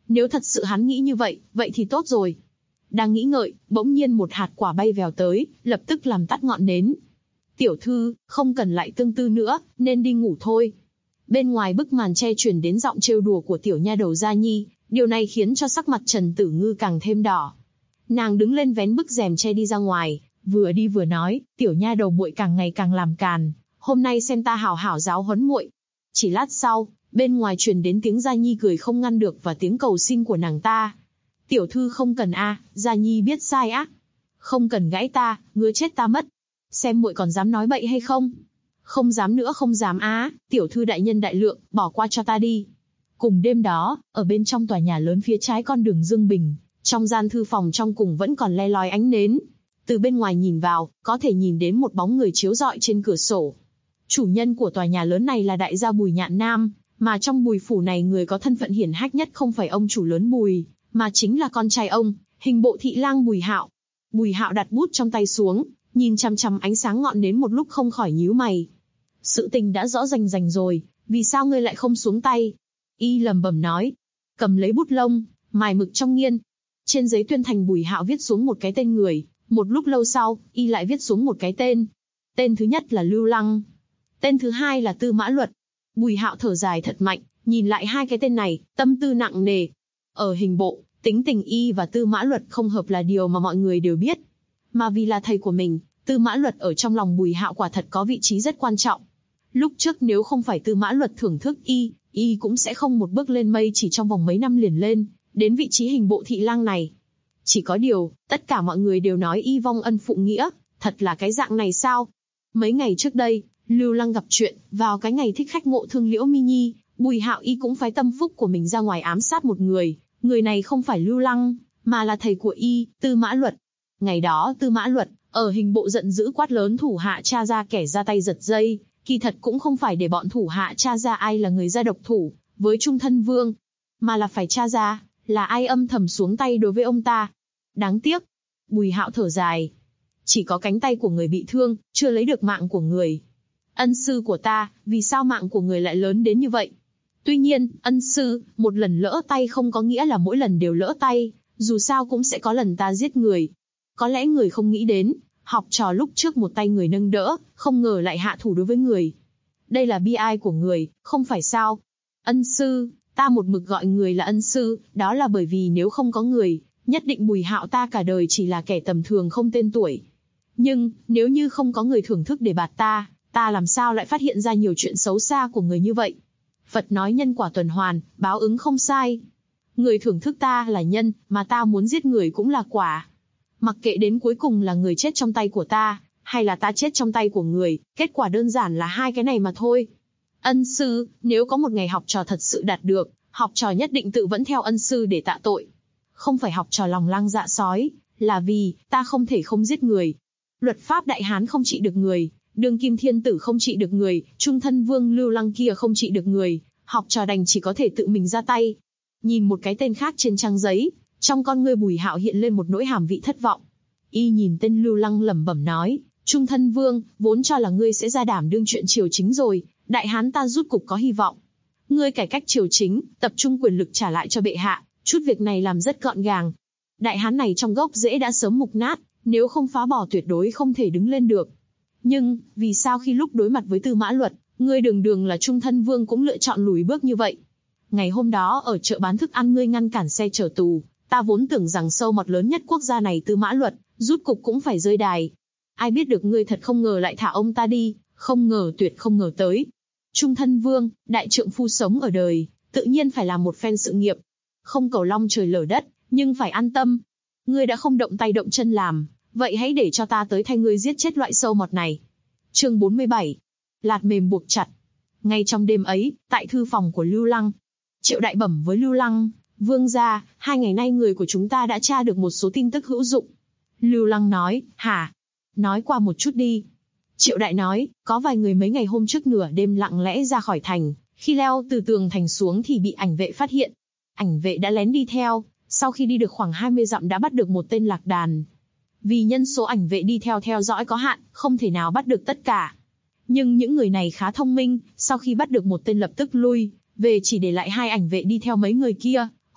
Nếu thật sự hắn nghĩ như vậy, vậy thì tốt rồi. Đang nghĩ ngợi, bỗng nhiên một hạt quả bay vèo tới, lập tức làm tắt ngọn nến. Tiểu thư, không cần lại tương tư nữa, nên đi ngủ thôi. Bên ngoài bức màn che truyền đến giọng trêu đùa của tiểu nha đầu Gia Nhi, điều này khiến cho sắc mặt Trần Tử Ngư càng thêm đỏ. Nàng đứng lên vén bức rèm che đi ra ngoài, vừa đi vừa nói, tiểu nha đầu muội càng ngày càng làm càn, hôm nay xem ta hảo hảo giáo huấn muội. Chỉ lát sau, bên ngoài truyền đến tiếng Gia Nhi cười không ngăn được và tiếng cầu xin của nàng ta. Tiểu thư không cần Gia Nhi biết sai á. Không cần gãy ta, ngứa chết ta mất. Xem muội còn dám nói bậy hay không? Không dám nữa, không dám tiểu thư đại nhân đại lượng, bỏ qua cho ta đi. Cùng đêm đó, ở bên trong tòa nhà lớn phía trái con đường Dương Bình, trong gian thư phòng trong cùng vẫn còn le lói ánh nến. Từ bên ngoài nhìn vào, có thể nhìn đến một bóng người chiếu rọi trên cửa sổ. Chủ nhân của tòa nhà lớn này là đại gia Bùi Nhạn Nam, mà trong Bùi phủ này người có thân phận hiển hách nhất không phải ông chủ lớn Bùi, mà chính là con trai ông, hình bộ thị lang Bùi Hạo. Bùi Hạo đặt bút trong tay xuống, nhìn chằm chằm ánh sáng ngọn nến một lúc không khỏi nhíu mày. Sự tình đã rõ rành rành rồi, vì sao ngươi lại không xuống tay? Y lẩm bẩm nói, cầm lấy bút lông, mài mực trong nghiên. Trên giấy tuyên thành Bùi Hạo viết xuống một cái tên người, một lúc lâu sau, Y lại viết xuống một cái tên. Tên thứ nhất là Lưu Lăng, tên thứ hai là Tư Mã Luật. Bùi Hạo thở dài thật mạnh, nhìn lại hai cái tên này, tâm tư nặng nề. Ở hình bộ, tính tình Y và Tư Mã Luật không hợp là điều mà mọi người đều biết. Mà vì là thầy của mình, Tư Mã Luật ở trong lòng Bùi Hạo quả thật có vị trí rất quan trọng. Lúc trước nếu không phải Tư Mã Luật thưởng thức Y cũng sẽ không một bước lên mây chỉ trong vòng mấy năm liền lên, đến vị trí hình bộ thị lang này. Chỉ có điều, tất cả mọi người đều nói Y vong ân phụ nghĩa, thật là cái dạng này sao? Mấy ngày trước đây, Lưu Lăng gặp chuyện, vào cái ngày thích khách ngộ thương Liễu Mi Nhi, Bùi Hạo Y cũng phái tâm phúc của mình ra ngoài ám sát một người này không phải Lưu Lăng, mà là thầy của Y, Tư Mã Luật. Ngày đó Tư Mã Luật, ở hình bộ giận dữ quát lớn thủ hạ tra ra kẻ ra tay giật dây, kỳ thật cũng không phải để bọn thủ hạ tra ra ai là người ra độc thủ với Trung Thân Vương, mà là phải tra ra là ai âm thầm xuống tay đối với ông ta. Đáng tiếc, Bùi Hạo thở dài, chỉ có cánh tay của người bị thương, chưa lấy được mạng của người. Ân sư của ta, vì sao mạng của người lại lớn đến như vậy? Tuy nhiên, ân sư, một lần lỡ tay không có nghĩa là mỗi lần đều lỡ tay, dù sao cũng sẽ có lần ta giết người. Có lẽ người không nghĩ đến, học trò lúc trước một tay người nâng đỡ, không ngờ lại hạ thủ đối với người. Đây là bi ai của người, không phải sao? Ân sư, ta một mực gọi người là ân sư, đó là bởi vì nếu không có người, nhất định Bùi Hạo ta cả đời chỉ là kẻ tầm thường không tên tuổi. Nhưng, nếu như không có người thưởng thức để bạt ta làm sao lại phát hiện ra nhiều chuyện xấu xa của người như vậy? Phật nói nhân quả tuần hoàn, báo ứng không sai. Người thưởng thức ta là nhân, mà ta muốn giết người cũng là quả. Mặc kệ đến cuối cùng là người chết trong tay của ta, hay là ta chết trong tay của người, kết quả đơn giản là hai cái này mà thôi. Ân sư, nếu có một ngày học trò thật sự đạt được, học trò nhất định tự vẫn theo ân sư để tạ tội. Không phải học trò lòng lang dạ sói, là vì, ta không thể không giết người. Luật pháp Đại Hán không trị được người, Đường Kim Thiên Tử không trị được người, Trung Thân Vương Lưu Lăng kia không trị được người, học trò đành chỉ có thể tự mình ra tay. Nhìn một cái tên khác trên trang giấy, trong con ngươi Bùi Hạo hiện lên một nỗi hàm vị thất vọng. Y nhìn tên Lưu Lăng lẩm bẩm nói, Trung Thân Vương, vốn cho là ngươi sẽ ra đảm đương chuyện triều chính rồi, Đại Hán ta rút cục có hy vọng. Ngươi cải cách triều chính, tập trung quyền lực trả lại cho bệ hạ, chút việc này làm rất gọn gàng. Đại Hán này trong gốc rễ đã sớm mục nát, nếu không phá bỏ tuyệt đối không thể đứng lên được. Nhưng, vì sao khi lúc đối mặt với Tư Mã Luật, ngươi đường là Trung Thân Vương cũng lựa chọn lùi bước như vậy? Ngày hôm đó ở chợ bán thức ăn ngươi ngăn cản xe chở tù, ta vốn tưởng rằng sâu mọt lớn nhất quốc gia này Tư Mã Luật, rút cục cũng phải rơi đài. Ai biết được ngươi thật không ngờ lại thả ông ta đi, không ngờ tuyệt không ngờ tới. Trung Thân Vương, đại trượng phu sống ở đời, tự nhiên phải làm một phen sự nghiệp. Không cầu long trời lở đất, nhưng phải an tâm. Ngươi đã không động tay động chân làm, vậy hãy để cho ta tới thay ngươi giết chết loại sâu mọt này. Chương 47. Lạt mềm buộc chặt. Ngay trong đêm ấy, tại thư phòng của Lưu Lăng, Triệu Đại bẩm với Lưu Lăng, Vương gia, 2 ngày nay người của chúng ta đã tra được một số tin tức hữu dụng. Lưu Lăng nói, hả? Nói qua một chút đi. Triệu Đại nói, có vài người mấy ngày hôm trước nửa đêm lặng lẽ ra khỏi thành, khi leo từ tường thành xuống thì bị ảnh vệ phát hiện. Ảnh vệ đã lén đi theo, sau khi đi được khoảng 20 dặm đã bắt được một tên lạc đàn. Vì nhân số ảnh vệ đi theo dõi có hạn, không thể nào bắt được tất cả. Nhưng những người này khá thông minh, sau khi bắt được một tên lập tức lui về, chỉ để lại 2 ảnh vệ đi theo mấy người kia,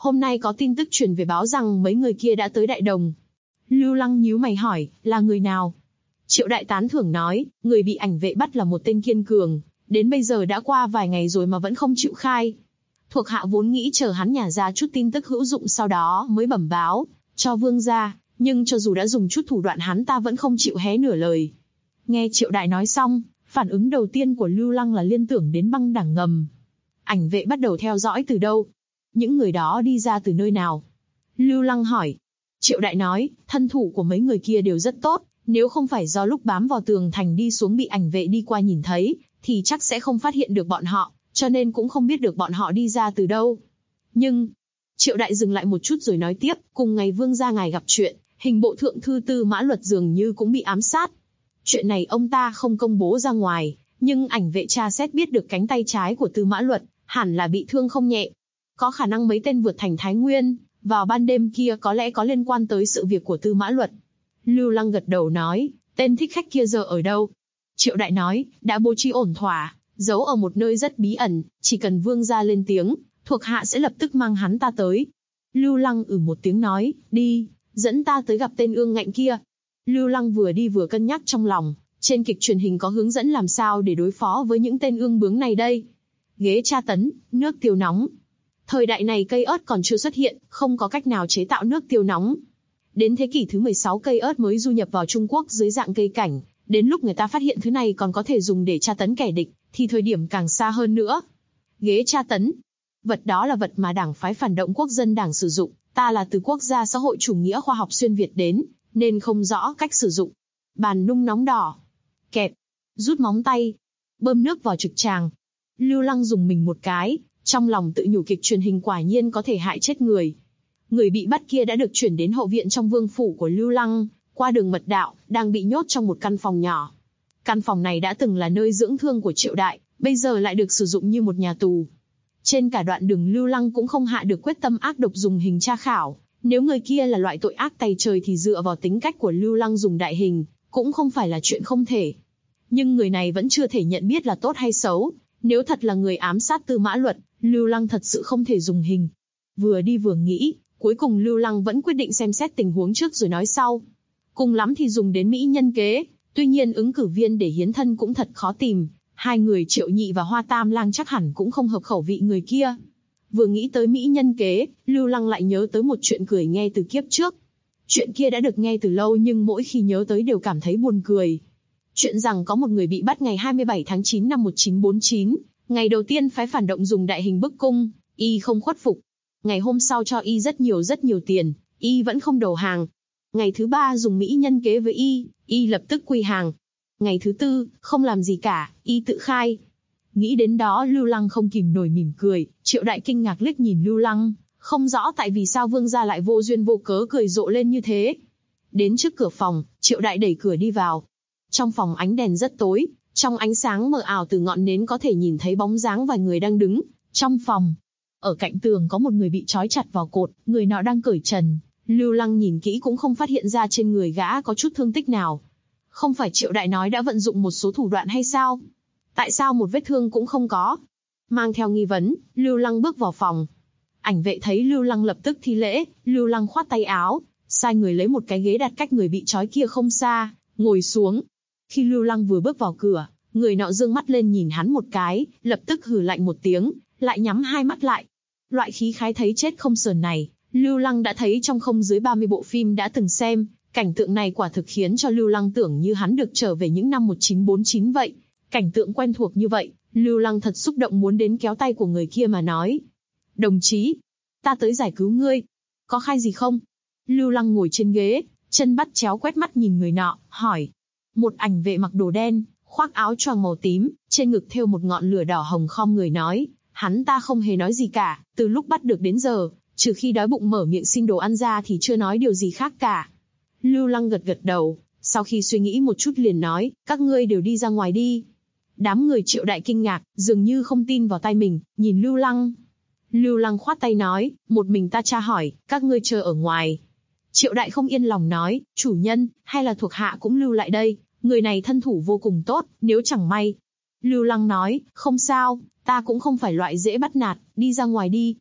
hôm nay có tin tức truyền về báo rằng mấy người kia đã tới Đại Đồng. Lưu Lăng nhíu mày hỏi, là người nào? Triệu Đại tán thưởng nói, người bị ảnh vệ bắt là một tên kiên cường, đến bây giờ đã qua vài ngày rồi mà vẫn không chịu khai. Thuộc hạ vốn nghĩ chờ hắn nhả ra chút tin tức hữu dụng sau đó mới bẩm báo cho vương gia, nhưng cho dù đã dùng chút thủ đoạn hắn ta vẫn không chịu hé nửa lời. Nghe Triệu Đại nói xong, phản ứng đầu tiên của Lưu Lăng là liên tưởng đến băng đảng ngầm. Ảnh vệ bắt đầu theo dõi từ đâu? Những người đó đi ra từ nơi nào? Lưu Lăng hỏi. Triệu Đại nói, thân thủ của mấy người kia đều rất tốt, nếu không phải do lúc bám vào tường thành đi xuống bị ảnh vệ đi qua nhìn thấy, thì chắc sẽ không phát hiện được bọn họ, cho nên cũng không biết được bọn họ đi ra từ đâu. Nhưng, Triệu Đại dừng lại một chút rồi nói tiếp, cùng ngày vương gia ngài gặp chuyện, hình bộ thượng thư Tư Mã Luật dường như cũng bị ám sát. Chuyện này ông ta không công bố ra ngoài, nhưng ảnh vệ tra xét biết được cánh tay trái của Tư Mã Luật, hẳn là bị thương không nhẹ. Có khả năng mấy tên vượt thành Thái Nguyên, vào ban đêm kia có lẽ có liên quan tới sự việc của Tư Mã Luật. Lưu Lăng gật đầu nói, tên thích khách kia giờ ở đâu? Triệu Đại nói, đã bố trí ổn thỏa, giấu ở một nơi rất bí ẩn, chỉ cần vương gia lên tiếng, thuộc hạ sẽ lập tức mang hắn ta tới. Lưu Lăng một tiếng nói, đi, dẫn ta tới gặp tên ương ngạnh kia. Lưu Lăng vừa đi vừa cân nhắc trong lòng, trên kịch truyền hình có hướng dẫn làm sao để đối phó với những tên ương bướng này đây. Ghế tra tấn, nước tiêu nóng. Thời đại này cây ớt còn chưa xuất hiện, không có cách nào chế tạo nước tiêu nóng. Đến thế kỷ thứ 16 cây ớt mới du nhập vào Trung Quốc dưới dạng cây cảnh, đến lúc người ta phát hiện thứ này còn có thể dùng để tra tấn kẻ địch, thì thời điểm càng xa hơn nữa. Ghế tra tấn. Vật đó là vật mà đảng phái phản động Quốc dân Đảng sử dụng, ta là từ quốc gia xã hội chủ nghĩa khoa học xuyên Việt đến, nên không rõ cách sử dụng. Bàn nung nóng đỏ. Kẹp. Rút móng tay. Bơm nước vào trực tràng. Lưu Lăng dùng mình một cái, trong lòng tự nhủ kịch truyền hình quả nhiên có thể hại chết người. Người bị bắt kia đã được chuyển đến hậu viện trong vương phủ của Lưu Lăng, qua đường mật đạo, đang bị nhốt trong một căn phòng nhỏ. Căn phòng này đã từng là nơi dưỡng thương của Triệu Đại, bây giờ lại được sử dụng như một nhà tù. Trên cả đoạn đường Lưu Lăng cũng không hạ được quyết tâm ác độc dùng hình tra khảo. Nếu người kia là loại tội ác tày trời thì dựa vào tính cách của Lưu Lăng dùng đại hình, cũng không phải là chuyện không thể. Nhưng người này vẫn chưa thể nhận biết là tốt hay xấu. Nếu thật là người ám sát Tư Mã Luật, Lưu Lăng thật sự không thể dùng hình. Vừa đi vừa nghĩ, cuối cùng Lưu Lăng vẫn quyết định xem xét tình huống trước rồi nói sau. Cùng lắm thì dùng đến mỹ nhân kế, tuy nhiên ứng cử viên để hiến thân cũng thật khó tìm. Hai người Triệu Nhị và Hoa Tam Lang chắc hẳn cũng không hợp khẩu vị người kia. Vừa nghĩ tới mỹ nhân kế, Lưu Lăng lại nhớ tới một chuyện cười nghe từ kiếp trước. Chuyện kia đã được nghe từ lâu nhưng mỗi khi nhớ tới đều cảm thấy buồn cười. Chuyện rằng có một người bị bắt ngày 27 tháng 9 năm 1949, ngày đầu tiên phái phản động dùng đại hình bức cung, y không khuất phục. Ngày hôm sau cho y rất nhiều tiền, y vẫn không đầu hàng. Ngày thứ ba dùng mỹ nhân kế với y lập tức quy hàng. Ngày thứ tư, không làm gì cả, y tự khai. Nghĩ đến đó Lưu Lăng không kìm nổi mỉm cười, Triệu Đại kinh ngạc liếc nhìn Lưu Lăng, không rõ tại vì sao vương gia lại vô duyên vô cớ cười rộ lên như thế. Đến trước cửa phòng, Triệu Đại đẩy cửa đi vào. Trong phòng ánh đèn rất tối, trong ánh sáng mờ ảo từ ngọn nến có thể nhìn thấy bóng dáng vài người đang đứng trong phòng. Ở cạnh tường có một người bị trói chặt vào cột, người nọ đang cởi trần. Lưu Lăng nhìn kỹ cũng không phát hiện ra trên người gã có chút thương tích nào. Không phải Triệu Đại nói đã vận dụng một số thủ đoạn hay sao? Tại sao một vết thương cũng không có? Mang theo nghi vấn, Lưu Lăng bước vào phòng. Ảnh vệ thấy Lưu Lăng lập tức thi lễ, Lưu Lăng khoát tay áo, sai người lấy một cái ghế đặt cách người bị trói kia không xa, ngồi xuống. Khi Lưu Lăng vừa bước vào cửa, người nọ dương mắt lên nhìn hắn một cái, lập tức hừ lạnh một tiếng, lại nhắm hai mắt lại. Loại khí khái thấy chết không sờn này, Lưu Lăng đã thấy trong không dưới 30 bộ phim đã từng xem, cảnh tượng này quả thực khiến cho Lưu Lăng tưởng như hắn được trở về những năm 1949 vậy. Cảnh tượng quen thuộc như vậy, Lưu Lăng thật xúc động muốn đến kéo tay của người kia mà nói. Đồng chí, ta tới giải cứu ngươi. Có khai gì không? Lưu Lăng ngồi trên ghế, chân bắt chéo quét mắt nhìn người nọ, hỏi. Một ảnh vệ mặc đồ đen, khoác áo choàng màu tím, trên ngực thêu một ngọn lửa đỏ hồng khom người nói. Hắn ta không hề nói gì cả, từ lúc bắt được đến giờ, trừ khi đói bụng mở miệng xin đồ ăn ra thì chưa nói điều gì khác cả. Lưu Lăng gật gật đầu, sau khi suy nghĩ một chút liền nói, các ngươi đều đi ra ngoài đi. Đám người Triệu Đại kinh ngạc, dường như không tin vào tai mình, nhìn Lưu Lăng. Lưu Lăng khoát tay nói, một mình ta tra hỏi, các ngươi chờ ở ngoài. Triệu Đại không yên lòng nói, chủ nhân, hay là thuộc hạ cũng lưu lại đây, người này thân thủ vô cùng tốt, nếu chẳng may. Lưu Lăng nói, không sao, ta cũng không phải loại dễ bắt nạt, đi ra ngoài đi.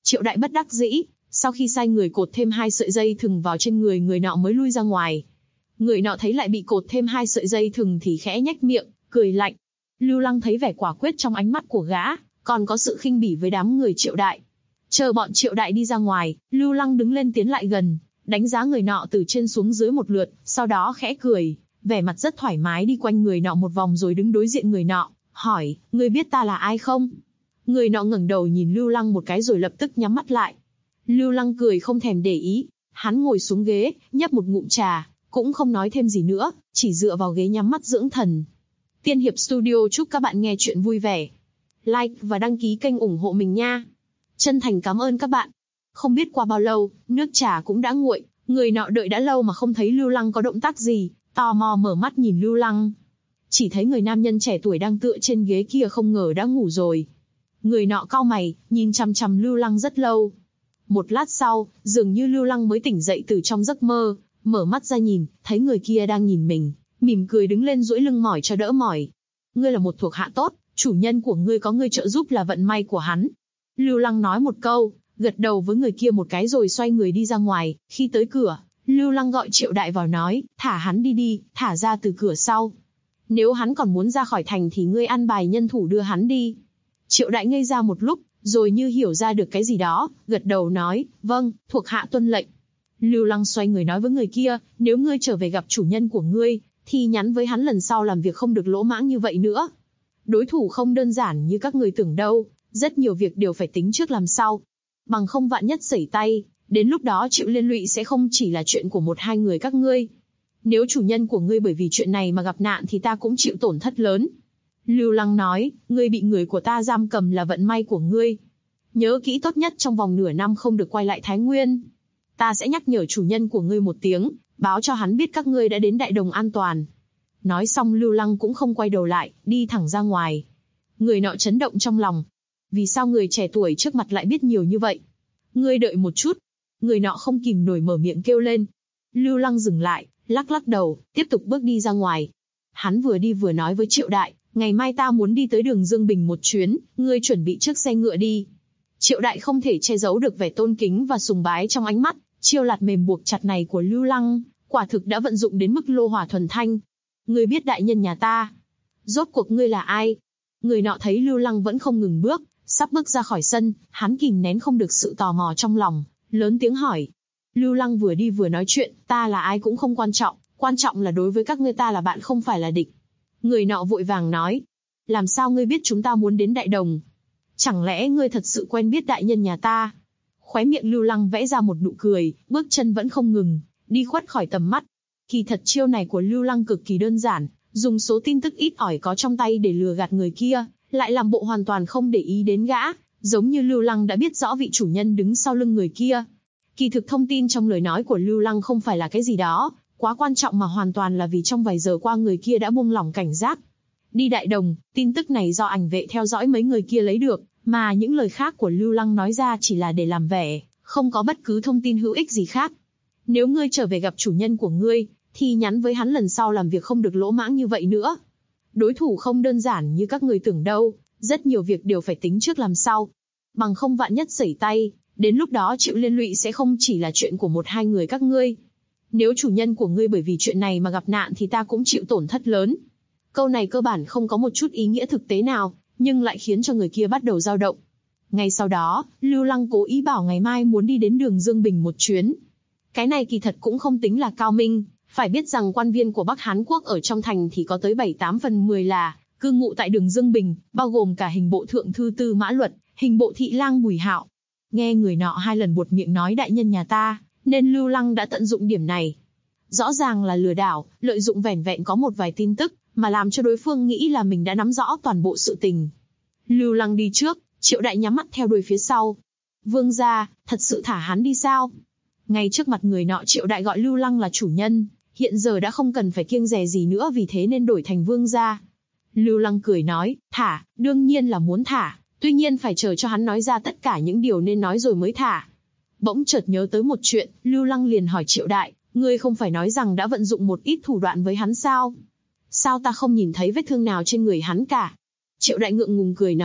Triệu Đại bất đắc dĩ, sau khi sai người cột thêm 2 sợi dây thừng vào trên người người nọ mới lui ra ngoài. Người nọ thấy lại bị cột thêm 2 sợi dây thừng thì khẽ nhếch miệng, cười lạnh. Lưu Lăng thấy vẻ quả quyết trong ánh mắt của gã, còn có sự khinh bỉ với đám người Triệu Đại. Chờ bọn Triệu Đại đi ra ngoài, Lưu Lăng đứng lên tiến lại gần, đánh giá người nọ từ trên xuống dưới một lượt, sau đó khẽ cười, vẻ mặt rất thoải mái đi quanh người nọ một vòng rồi đứng đối diện người nọ, hỏi, ngươi biết ta là ai không? Người nọ ngẩng đầu nhìn Lưu Lăng một cái rồi lập tức nhắm mắt lại. Lưu Lăng cười không thèm để ý, hắn ngồi xuống ghế, nhấp một ngụm trà, cũng không nói thêm gì nữa, chỉ dựa vào ghế nhắm mắt dưỡng thần. Tiên Hiệp Studio chúc các bạn nghe chuyện vui vẻ. Like và đăng ký kênh ủng hộ mình nha. Chân thành cảm ơn các bạn. Không biết qua bao lâu, nước trà cũng đã nguội, người nọ đợi đã lâu mà không thấy Lưu Lăng có động tác gì, tò mò mở mắt nhìn Lưu Lăng. Chỉ thấy người nam nhân trẻ tuổi đang tựa trên ghế kia không ngờ đã ngủ rồi. Người nọ cau mày, nhìn chằm chằm Lưu Lăng rất lâu. Một lát sau, dường như Lưu Lăng mới tỉnh dậy từ trong giấc mơ, mở mắt ra nhìn, thấy người kia đang nhìn mình, mỉm cười đứng lên duỗi lưng mỏi cho đỡ mỏi. Ngươi là một thuộc hạ tốt, chủ nhân của ngươi có ngươi trợ giúp là vận may của hắn. Lưu Lăng nói một câu, gật đầu với người kia một cái rồi xoay người đi ra ngoài. Khi tới cửa, Lưu Lăng gọi Triệu Đại vào nói, thả hắn đi đi, thả ra từ cửa sau. Nếu hắn còn muốn ra khỏi thành thì ngươi an bài nhân thủ đưa hắn đi. Triệu Đại ngây ra một lúc, rồi như hiểu ra được cái gì đó, gật đầu nói, vâng, thuộc hạ tuân lệnh. Lưu Lăng xoay người nói với người kia, nếu ngươi trở về gặp chủ nhân của ngươi, thì nhắn với hắn lần sau làm việc không được lỗ mãng như vậy nữa. Đối thủ không đơn giản như các người tưởng đâu, rất nhiều việc đều phải tính trước làm sau. Bằng không vạn nhất sẩy tay, đến lúc đó chịu liên lụy sẽ không chỉ là chuyện của 1-2 người các ngươi. Nếu chủ nhân của ngươi bởi vì chuyện này mà gặp nạn thì ta cũng chịu tổn thất lớn. Lưu Lăng nói, ngươi bị người của ta giam cầm là vận may của ngươi. Nhớ kỹ tốt nhất trong vòng nửa năm không được quay lại Thái Nguyên. Ta sẽ nhắc nhở chủ nhân của ngươi một tiếng, báo cho hắn biết các ngươi đã đến Đại Đồng an toàn. Nói xong Lưu Lăng cũng không quay đầu lại, đi thẳng ra ngoài. Người nọ chấn động trong lòng. Vì sao người trẻ tuổi trước mặt lại biết nhiều như vậy? Ngươi đợi một chút. Người nọ không kìm nổi mở miệng kêu lên. Lưu Lăng dừng lại, lắc lắc đầu, tiếp tục bước đi ra ngoài. Hắn vừa đi vừa nói với Triệu Đại, ngày mai ta muốn đi tới đường Dương Bình một chuyến, ngươi chuẩn bị chiếc xe ngựa đi. Triệu Đại không thể che giấu được vẻ tôn kính và sùng bái trong ánh mắt, chiêu lạt mềm buộc chặt này của Lưu Lăng, quả thực đã vận dụng đến mức lô hỏa thuần thanh. Ngươi biết đại nhân nhà ta? Rốt cuộc ngươi là ai? Người nọ thấy Lưu Lăng vẫn không ngừng bước, sắp bước ra khỏi sân, hắn kìm nén không được sự tò mò trong lòng, lớn tiếng hỏi. Lưu Lăng vừa đi vừa nói chuyện, ta là ai cũng không quan trọng là đối với các ngươi ta là bạn không phải là địch. Người nọ vội vàng nói, làm sao ngươi biết chúng ta muốn đến Đại Đồng? Chẳng lẽ ngươi thật sự quen biết đại nhân nhà ta? Khóe miệng Lưu Lăng vẽ ra một nụ cười, bước chân vẫn không ngừng, đi khuất khỏi tầm mắt. Kỳ thật chiêu này của Lưu Lăng cực kỳ đơn giản, dùng số tin tức ít ỏi có trong tay để lừa gạt người kia, lại làm bộ hoàn toàn không để ý đến gã, giống như Lưu Lăng đã biết rõ vị chủ nhân đứng sau lưng người kia. Kỳ thực thông tin trong lời nói của Lưu Lăng không phải là cái gì đó quá quan trọng mà hoàn toàn là vì trong vài giờ qua người kia đã buông lỏng cảnh giác. Đi Đại Đồng, tin tức này do ảnh vệ theo dõi mấy người kia lấy được, mà những lời khác của Lưu Lăng nói ra chỉ là để làm vẻ, không có bất cứ thông tin hữu ích gì khác. Nếu ngươi trở về gặp chủ nhân của ngươi, thì nhắn với hắn lần sau làm việc không được lỗ mãng như vậy nữa. Đối thủ không đơn giản như các người tưởng đâu, rất nhiều việc đều phải tính trước làm sau. Bằng không vạn nhất sẩy tay, đến lúc đó chịu liên lụy sẽ không chỉ là chuyện của 1-2 người các ngươi. Nếu chủ nhân của ngươi bởi vì chuyện này mà gặp nạn thì ta cũng chịu tổn thất lớn. Câu này cơ bản không có một chút ý nghĩa thực tế nào, nhưng lại khiến cho người kia bắt đầu dao động. Ngay sau đó, Lưu Lăng cố ý bảo ngày mai muốn đi đến đường Dương Bình một chuyến. Cái này kỳ thật cũng không tính là cao minh, phải biết rằng quan viên của Bắc Hán Quốc ở trong thành thì có tới 7-8 phần 10 là cư ngụ tại đường Dương Bình, bao gồm cả hình bộ thượng thư Tư Mã Luật, hình bộ thị lang Bùi Hạo. Nghe người nọ 2 lần buột miệng nói đại nhân nhà ta, nên Lưu Lăng đã tận dụng điểm này. Rõ ràng là lừa đảo, lợi dụng vẻn vẹn có một vài tin tức, mà làm cho đối phương nghĩ là mình đã nắm rõ toàn bộ sự tình. Lưu Lăng đi trước, Triệu Đại nhắm mắt theo đuôi phía sau. Vương gia, thật sự thả hắn đi sao? Ngay trước mặt người nọ Triệu Đại gọi Lưu Lăng là chủ nhân, hiện giờ đã không cần phải kiêng dè gì nữa vì thế nên đổi thành vương gia. Lưu Lăng cười nói, thả, đương nhiên là muốn thả, tuy nhiên phải chờ cho hắn nói ra tất cả những điều nên nói rồi mới thả. Bỗng chợt nhớ tới một chuyện, Lưu Lăng liền hỏi Triệu Đại, ngươi không phải nói rằng đã vận dụng một ít thủ đoạn với hắn sao? Sao ta không nhìn thấy vết thương nào trên người hắn cả? Triệu Đại ngượng ngùng cười nói,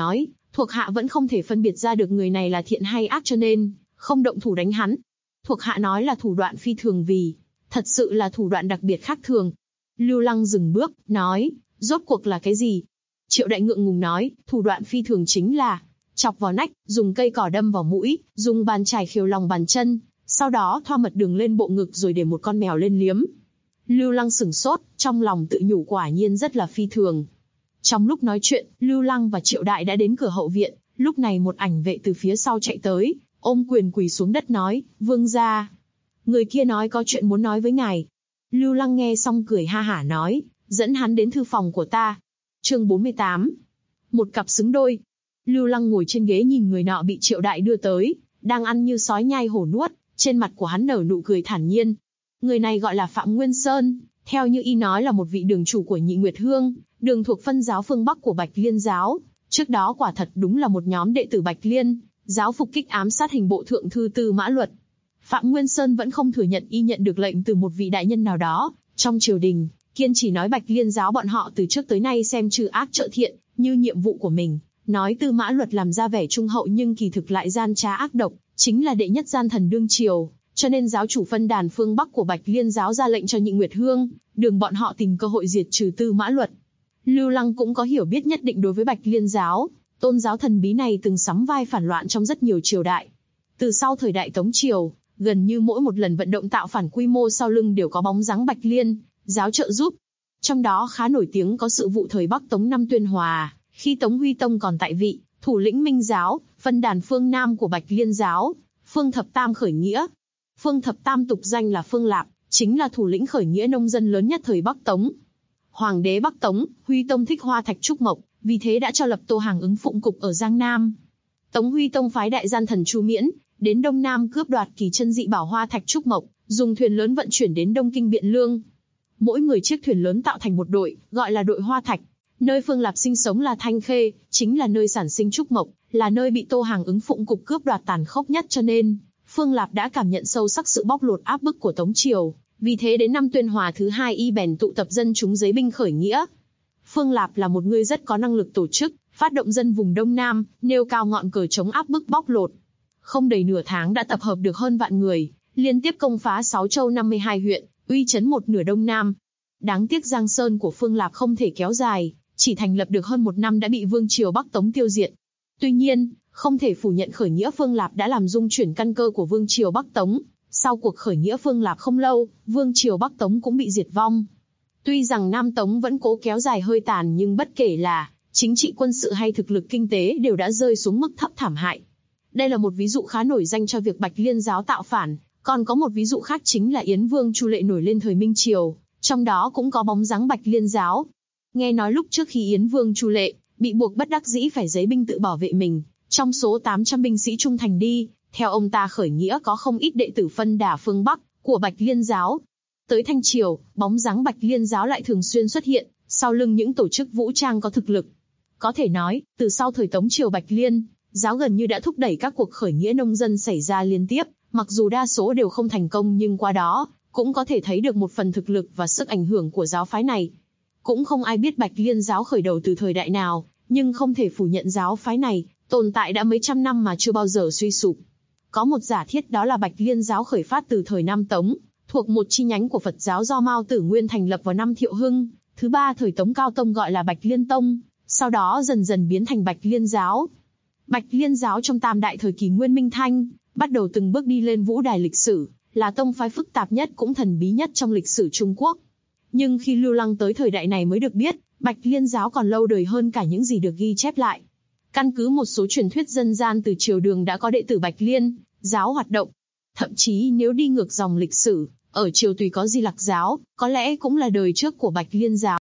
thuộc hạ vẫn không thể phân biệt ra được người này là thiện hay ác cho nên không động thủ đánh hắn. Thuộc hạ nói là thủ đoạn phi thường vì thật sự là thủ đoạn đặc biệt khác thường. Lưu Lăng dừng bước, nói, rốt cuộc là cái gì? Triệu Đại ngượng ngùng nói, thủ đoạn phi thường chính là chọc vào nách, dùng cây cỏ đâm vào mũi, dùng bàn chải khều lòng bàn chân, sau đó thoa mật đường lên bộ ngực rồi để một con mèo lên liếm. Lưu Lăng sửng sốt, trong lòng tự nhủ quả nhiên rất là phi thường. Trong lúc nói chuyện, Lưu Lăng và Triệu Đại đã đến cửa hậu viện, lúc này một ảnh vệ từ phía sau chạy tới, ôm quyền quỳ xuống đất nói, vương gia. Người kia nói có chuyện muốn nói với ngài. Lưu Lăng nghe xong cười ha hả nói, dẫn hắn đến thư phòng của ta. Chương 48. Một cặp xứng đôi. Lưu Lăng ngồi trên ghế nhìn người nọ bị Triệu Đại đưa tới, đang ăn như sói nhai hổ nuốt, trên mặt của hắn nở nụ cười thản nhiên. Người này gọi là Phạm Nguyên Sơn, theo như y nói là một vị đường chủ của Nhị Nguyệt Hương, đường thuộc phân giáo phương Bắc của Bạch Liên giáo. Trước đó quả thật đúng là một nhóm đệ tử Bạch Liên giáo phục kích ám sát hình bộ thượng thư Tư Mã Luật. Phạm Nguyên Sơn vẫn không thừa nhận y nhận được lệnh từ một vị đại nhân nào đó trong triều đình, kiên trì nói Bạch Liên giáo bọn họ từ trước tới nay xem trừ ác trợ thiện như nhiệm vụ của mình, nói Tư Mã Luật làm ra vẻ trung hậu nhưng kỳ thực lại gian trá ác độc, chính là đệ nhất gian thần đương triều, cho nên giáo chủ phân đàn phương Bắc của Bạch Liên giáo ra lệnh cho Nhị Nguyệt Hương, đường bọn họ tìm cơ hội diệt trừ Tư Mã Luật. Lưu Lăng cũng có hiểu biết nhất định đối với Bạch Liên giáo, tôn giáo thần bí này từng sắm vai phản loạn trong rất nhiều triều đại. Từ sau thời đại Tống triều, gần như mỗi một lần vận động tạo phản quy mô sau lưng đều có bóng dáng Bạch Liên giáo trợ giúp. Trong đó khá nổi tiếng có sự vụ thời Bắc Tống năm Tuyên Hòa, khi Tống Huy Tông còn tại vị, thủ lĩnh Minh giáo, phân đàn phương Nam của Bạch Liên giáo, Phương Thập Tam khởi nghĩa. Phương Thập Tam tục danh là Phương Lạp, chính là thủ lĩnh khởi nghĩa nông dân lớn nhất thời Bắc Tống. Hoàng đế Bắc Tống, Huy Tông thích hoa thạch trúc mộc, vì thế đã cho lập Tô Hàng ứng phụng cục ở Giang Nam. Tống Huy Tông phái đại gian thần Chu Miễn đến Đông Nam cướp đoạt kỳ chân dị bảo hoa thạch trúc mộc, dùng thuyền lớn vận chuyển đến Đông Kinh Biện Lương. Mỗi người chiếc thuyền lớn tạo thành một đội, gọi là đội hoa thạch. Nơi Phương Lạp sinh sống là Thanh Khê, chính là nơi sản sinh trúc mộc, là nơi bị Tô Hàng ứng phụng cục cướp đoạt tàn khốc nhất cho nên Phương Lạp đã cảm nhận sâu sắc sự bóc lột áp bức của Tống triều. Vì thế đến năm Tuyên Hòa thứ 2 y bèn tụ tập dân chúng giấy binh khởi nghĩa. Phương Lạp là một người rất có năng lực tổ chức, phát động dân vùng Đông Nam, nêu cao ngọn cờ chống áp bức bóc lột. Không đầy nửa tháng đã tập hợp được hơn vạn người, liên tiếp công phá 6 châu 52 huyện, uy chấn một nửa Đông Nam. Đáng tiếc Giang Sơn của Phương Lạp không thể kéo dài, chỉ thành lập được hơn một năm đã bị Vương triều Bắc Tống tiêu diệt. Tuy nhiên, không thể phủ nhận khởi nghĩa Phương Lạp đã làm rung chuyển căn cơ của Vương triều Bắc Tống. Sau cuộc khởi nghĩa Phương Lạp không lâu, Vương triều Bắc Tống cũng bị diệt vong. Tuy rằng Nam Tống vẫn cố kéo dài hơi tàn nhưng bất kể là chính trị quân sự hay thực lực kinh tế đều đã rơi xuống mức thấp thảm hại. Đây là một ví dụ khá nổi danh cho việc Bạch Liên giáo tạo phản, còn có một ví dụ khác chính là Yến Vương Chu Lệ nổi lên thời Minh triều, trong đó cũng có bóng dáng Bạch Liên giáo. Nghe nói lúc trước khi Yến Vương Chu Lệ bị buộc bất đắc dĩ phải giấy binh tự bảo vệ mình, trong số 800 binh sĩ trung thành đi, theo ông ta khởi nghĩa có không ít đệ tử phân đà phương Bắc của Bạch Liên giáo. Tới Thanh triều, bóng dáng Bạch Liên giáo lại thường xuyên xuất hiện, sau lưng những tổ chức vũ trang có thực lực. Có thể nói, từ sau thời Tống triều Bạch Liên giáo gần như đã thúc đẩy các cuộc khởi nghĩa nông dân xảy ra liên tiếp, mặc dù đa số đều không thành công nhưng qua đó cũng có thể thấy được một phần thực lực và sức ảnh hưởng của giáo phái này. Cũng không ai biết Bạch Liên giáo khởi đầu từ thời đại nào, nhưng không thể phủ nhận giáo phái này tồn tại đã mấy trăm năm mà chưa bao giờ suy sụp. Có một giả thiết đó là Bạch Liên giáo khởi phát từ thời Nam Tống, thuộc một chi nhánh của Phật giáo do Mao Tử Nguyên thành lập vào năm Thiệu Hưng, thứ 3 thời Tống Cao Tông gọi là Bạch Liên Tông, sau đó dần dần biến thành Bạch Liên giáo. Bạch Liên giáo trong tam đại thời kỳ Nguyên Minh Thanh, bắt đầu từng bước đi lên vũ đài lịch sử, là tông phái phức tạp nhất cũng thần bí nhất trong lịch sử Trung Quốc. Nhưng khi Lưu Lăng tới thời đại này mới được biết, Bạch Liên giáo còn lâu đời hơn cả những gì được ghi chép lại. Căn cứ một số truyền thuyết dân gian từ triều Đường đã có đệ tử Bạch Liên giáo hoạt động. Thậm chí nếu đi ngược dòng lịch sử, ở triều Tùy có Di Lặc giáo, có lẽ cũng là đời trước của Bạch Liên giáo.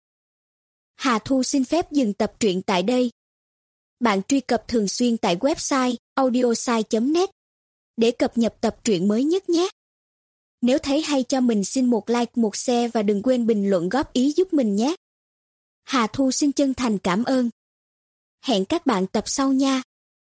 Hà Thu xin phép dừng tập truyện tại đây. Bạn truy cập thường xuyên tại website audiosai.net để cập nhật tập truyện mới nhất nhé. Nếu thấy hay cho mình xin một like, một share và đừng quên bình luận góp ý giúp mình nhé. Hà Thu xin chân thành cảm ơn. Hẹn các bạn tập sau nha.